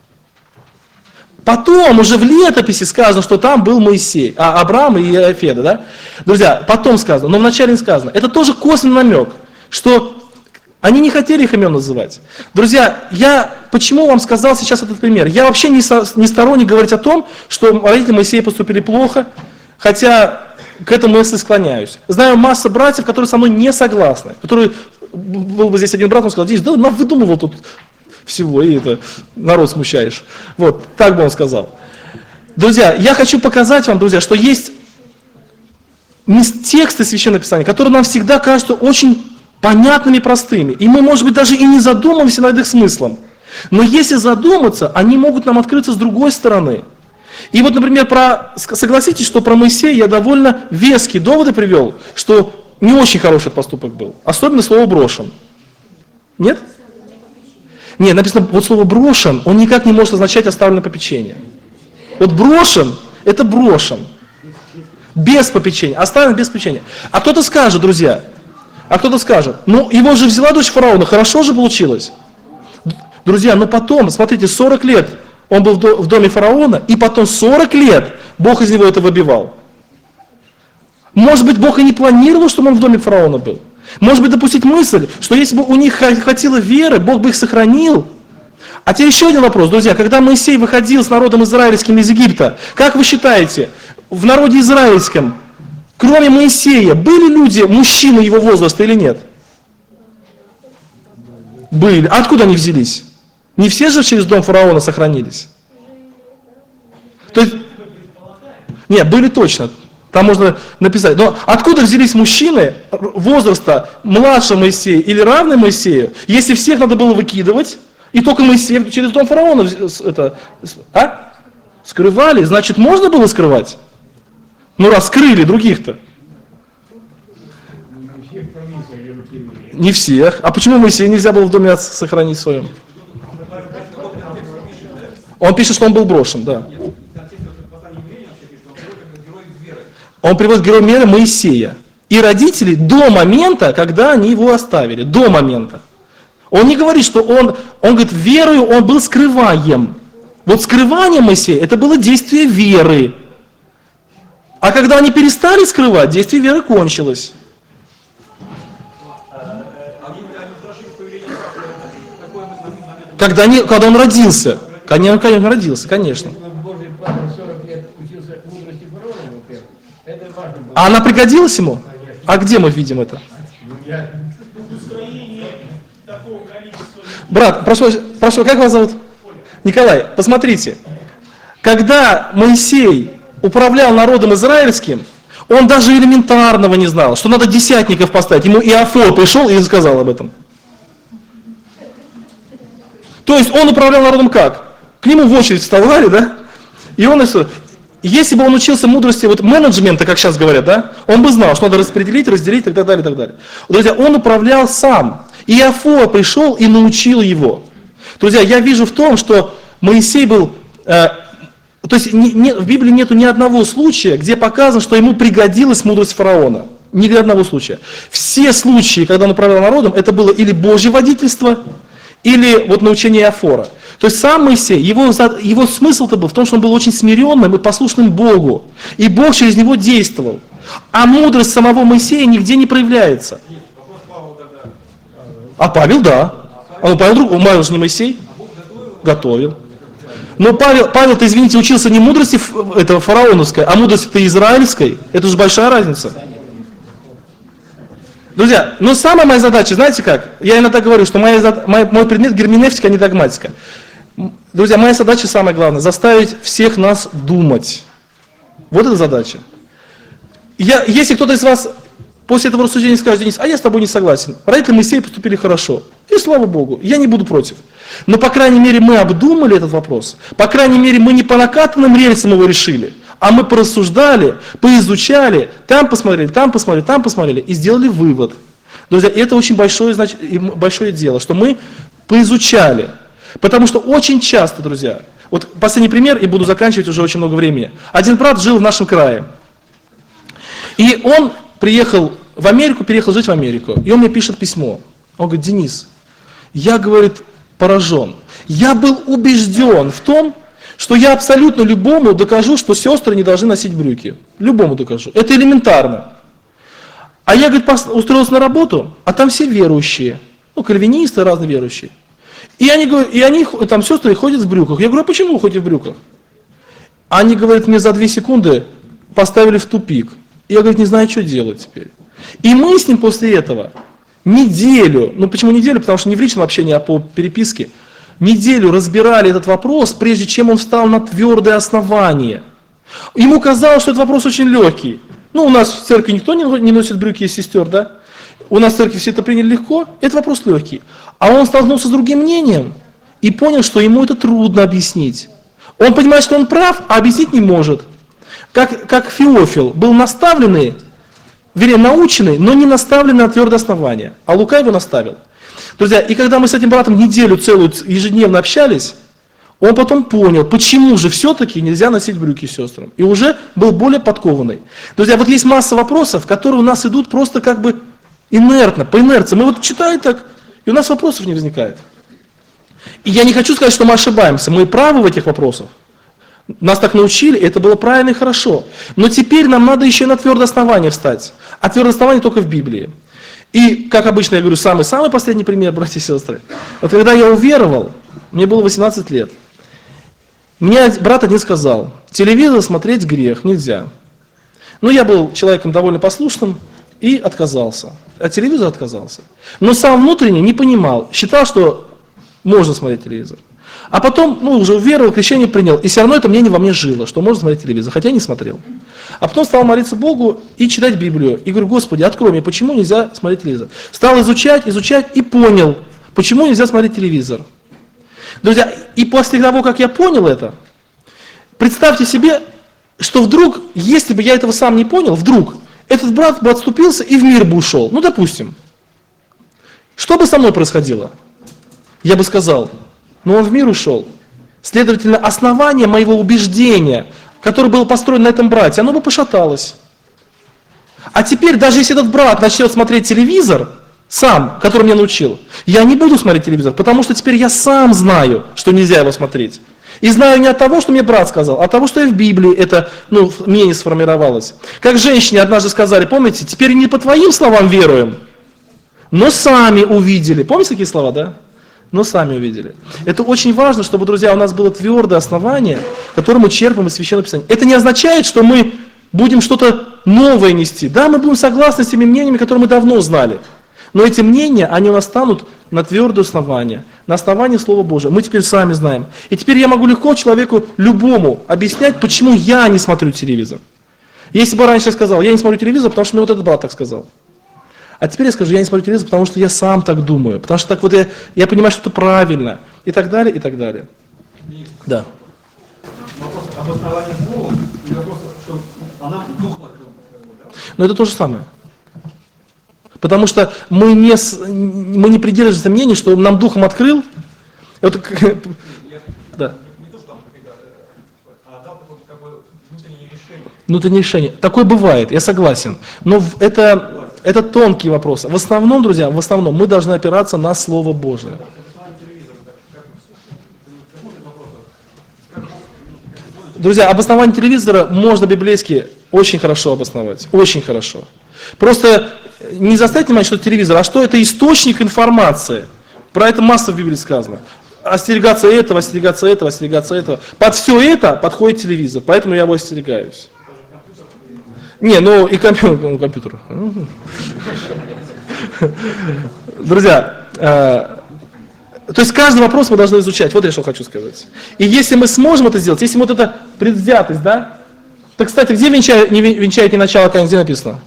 Потом уже в летописи сказано, что там был Моисей, Авраам и Иофеда, да? Друзья, потом сказано, но вначале не сказано. Это тоже косвенный намек, что они не хотели их имен называть. Друзья, я почему вам сказал сейчас этот пример? Я вообще не сторонник говорить о том, что родители Моисея поступили плохо, хотя к этому мысли склоняюсь. Знаю массу братьев, которые со мной не согласны, которые, был бы здесь один брат, он сказал, здесь, да, выдумывал тут всего, и это народ смущаешь. Вот, так бы он сказал. Друзья, я хочу показать вам, друзья, что есть тексты Священного Писания, которые нам всегда кажутся очень понятными, простыми. И мы, может быть, даже и не задумываемся над их смыслом. Но если задуматься, они могут нам открыться с другой стороны. И вот, например, согласитесь, что про Моисея я довольно веские доводы привел, что не очень хороший поступок был. Особенно слово «брошен». Нет? Нет, написано, вот слово «брошен», он никак не может означать «оставлен на попечение». Вот «брошен» – это «брошен». Без попечения, оставлен без попечения. А кто-то скажет, друзья, его же взяла дочь фараона, хорошо же получилось. Друзья, потом, смотрите, 40 лет он был в доме фараона, и потом 40 лет Бог из него это выбивал. Может быть, Бог и не планировал, чтобы он в доме фараона был. Может быть, допустить мысль, что если бы у них хватило веры, Бог бы их сохранил. А теперь еще один вопрос, друзья. Когда Моисей выходил с народом израильским из Египта, как вы считаете, в народе израильском, кроме Моисея, были люди, мужчины его возраста или нет? Были. А откуда они взялись? Не все же через дом фараона сохранились? То есть, нет, были точно. Там можно написать. Но откуда взялись мужчины возраста младше Моисея или равны Моисею, если всех надо было выкидывать, и только Моисея через дом фараона скрывали, значит, можно было скрывать? Ну, раз скрыли других-то. Не всех. А почему Моисея нельзя было в доме сохранить в своем? Он пишет, что он был брошен, да. Он приводит героя меры Моисея и родителей до момента, когда они его оставили. До момента. Он не говорит, что он говорит, верою он был скрываем. Вот скрывание Моисея, это было действие веры. А когда они перестали скрывать, действие веры кончилось. Когда он родился. Когда он родился, конечно. Божий Павел 40 лет учился мудрости фараона, во-первых. Это важно было. А она пригодилась ему? А где мы видим это? Брат, прошу, как вас зовут? Николай, посмотрите. Когда Моисей управлял народом израильским, он даже элементарного не знал, что надо десятников поставить. Ему Иофор пришел и сказал об этом. То есть он управлял народом как? К нему в очередь вставали, да? И он, если бы он учился мудрости вот менеджмента, как сейчас говорят, да, он бы знал, что надо распределить, разделить и так далее, и так далее. Друзья, он управлял сам. И Иофор пришел и научил его. Друзья, я вижу в том, что Моисей был... то есть в Библии нету ни одного случая, где показано, что ему пригодилась мудрость фараона. Ни одного случая. Все случаи, когда он управлял народом, это было или Божье водительство, или вот научение Иофора. То есть сам Моисей, его смысл-то был в том, что он был очень смиренным и послушным Богу. И Бог через него действовал. А мудрость самого Моисея нигде не проявляется. А Павел, да. А Павел же не Моисей? Готовил. Но Павел-то, извините, учился не мудрости этого фараоновской, а мудрости-то израильской. Это же большая разница. Друзья, но самая моя задача, знаете как? Я иногда говорю, что мой предмет герменевтика, а не догматика. Друзья, моя задача самая главная, заставить всех нас думать. Вот эта задача. Если кто-то из вас после этого рассуждения скажет, Денис, а я с тобой не согласен. Родители Моисея поступили хорошо. И слава Богу, я не буду против. Но, по крайней мере, мы обдумали этот вопрос. По крайней мере, мы не по накатанным рельсам его решили, а мы порассуждали, поизучали, там посмотрели и сделали вывод. Друзья, это очень большое дело, что мы поизучали. Потому что очень часто, друзья, вот последний пример, и буду заканчивать уже очень много времени. Один брат жил в нашем крае. И он переехал жить в Америку. И он мне пишет письмо. Он говорит, Денис, я, говорит, поражен. Я был убежден в том, что я абсолютно любому докажу, что сестры не должны носить брюки. Любому докажу. Это элементарно. А я, говорит, устроился на работу, а там все верующие. Кальвинисты, разные верующие. И они там сестры ходят в брюках. Я говорю, а почему вы ходите в брюках? Они, говорят, мне за 2 секунды поставили в тупик. Я, говорит, не знаю, что делать теперь. И мы с ним после этого неделю, почему неделю? Потому что не в личном общении, а по переписке, неделю разбирали этот вопрос, прежде чем он встал на твердое основание. Ему казалось, что этот вопрос очень легкий. У нас в церкви никто не носит брюки из сестер, да? У нас в церкви все это приняли легко, это вопрос легкий. А он столкнулся с другим мнением и понял, что ему это трудно объяснить. Он понимает, что он прав, а объяснить не может. Как Феофил был наставленный, наученный, но не наставленный на твердое основание. А Лука его наставил. Друзья, и когда мы с этим братом неделю целую ежедневно общались, он потом понял, почему же все-таки нельзя носить брюки сестрам. И уже был более подкованный. Друзья, вот есть масса вопросов, которые у нас идут просто как бы инертно, по инерции. Мы читаем так, и у нас вопросов не возникает. И я не хочу сказать, что мы ошибаемся. Мы правы в этих вопросах. Нас так научили, и это было правильно и хорошо. Но теперь нам надо еще на твердое основание встать. А твердое основание только в Библии. И, как обычно я говорю, самый последний пример, братья и сестры. Вот когда я уверовал, мне было 18 лет. Мне брат один сказал, телевизор смотреть грех, нельзя. Я был человеком довольно послушным и отказался. От телевизора отказался. Но сам внутренне не понимал, считал, что можно смотреть телевизор. А потом, уже уверовал, крещение принял, и все равно это мнение во мне жило, что можно смотреть телевизор, хотя я не смотрел. А потом стал молиться Богу и читать Библию. И говорю, Господи, открой мне, почему нельзя смотреть телевизор. Стал изучать и понял, почему нельзя смотреть телевизор. Друзья, и после того, как я понял это, представьте себе, что вдруг, если бы я этого сам не понял, вдруг этот брат бы отступился и в мир бы ушел. Допустим. Что бы со мной происходило? Я бы сказал, он в мир ушел. Следовательно, основание моего убеждения, которое было построено на этом брате, оно бы пошаталось. А теперь, даже если этот брат начнет смотреть телевизор, сам, который меня научил, я не буду смотреть телевизор, потому что теперь я сам знаю, что нельзя его смотреть. И знаю не от того, что мне брат сказал, а от того, что и в Библии это мнение сформировалось. Как женщине однажды сказали, помните, теперь не по твоим словам веруем, но сами увидели. Помните такие слова, да? Но сами увидели. Это очень важно, чтобы, друзья, у нас было твердое основание, которое мы черпаем из Священного Писания. Это не означает, что мы будем что-то новое нести. Да, мы будем согласны с теми мнениями, которые мы давно знали. Но эти мнения, они у нас станут на твердое основание, на основании Слова Божия. Мы теперь сами знаем. И теперь я могу легко человеку, любому, объяснять, почему я не смотрю телевизор. Если бы раньше я сказал, я не смотрю телевизор, потому что мне вот этот брат так сказал. А теперь я скажу, я не смотрю телевизор, потому что я сам так думаю. Потому что так я понимаю, что это правильно. И так далее, и так далее. Да. Вопрос об основании Бога, и вопрос, что она дух открыл. Но это то же самое. Потому что мы не придерживаемся мнения, что нам духом открыл. Да. Не то, что там а дал такое внутреннее решение. Внутреннее решение. Такое бывает, я согласен. Но это тонкий вопрос. В основном, друзья, мы должны опираться на Слово Божие. Друзья, обоснование телевизора можно библейски очень хорошо обосновать. Очень хорошо. Просто не заставить внимание, что это телевизор, а что это источник информации. Про это масса в Библии сказано. Остерегаться этого, остерегаться этого, остерегаться этого. Под все это подходит телевизор, поэтому я его остерегаюсь. Не, и компьютер. Друзья, то есть каждый вопрос мы должны изучать. Вот я что хочу сказать. И если мы сможем это сделать, если вот эта предвзятость, да? Так, кстати, где венчает не начало, где написано?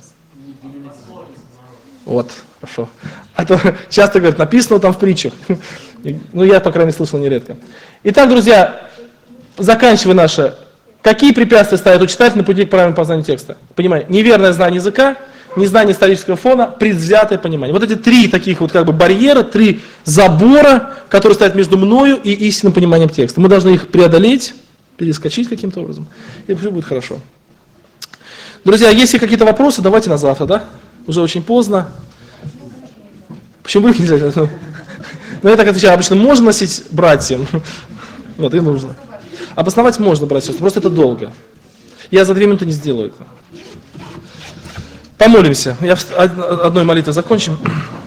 Вот, хорошо. А то часто говорят, написано там в притчах. Я, по крайней мере, слышал нередко. Итак, друзья, заканчивая наше. Какие препятствия стоят у читателя на пути к правильному познанию текста? Понимание. Неверное знание языка, незнание исторического фона, предвзятое понимание. Вот эти три таких барьера, три забора, которые стоят между мною и истинным пониманием текста. Мы должны их преодолеть, перескочить каким-то образом, и все будет хорошо. Друзья, если какие-то вопросы, давайте на завтра, да? Уже очень поздно. Почему их нельзя? Я так отвечаю, обычно можно носить братьям, и нужно. Обосновать можно, братья, просто это долго. Я за 2 минуты не сделаю это. Помолимся. Одной молитвой закончим.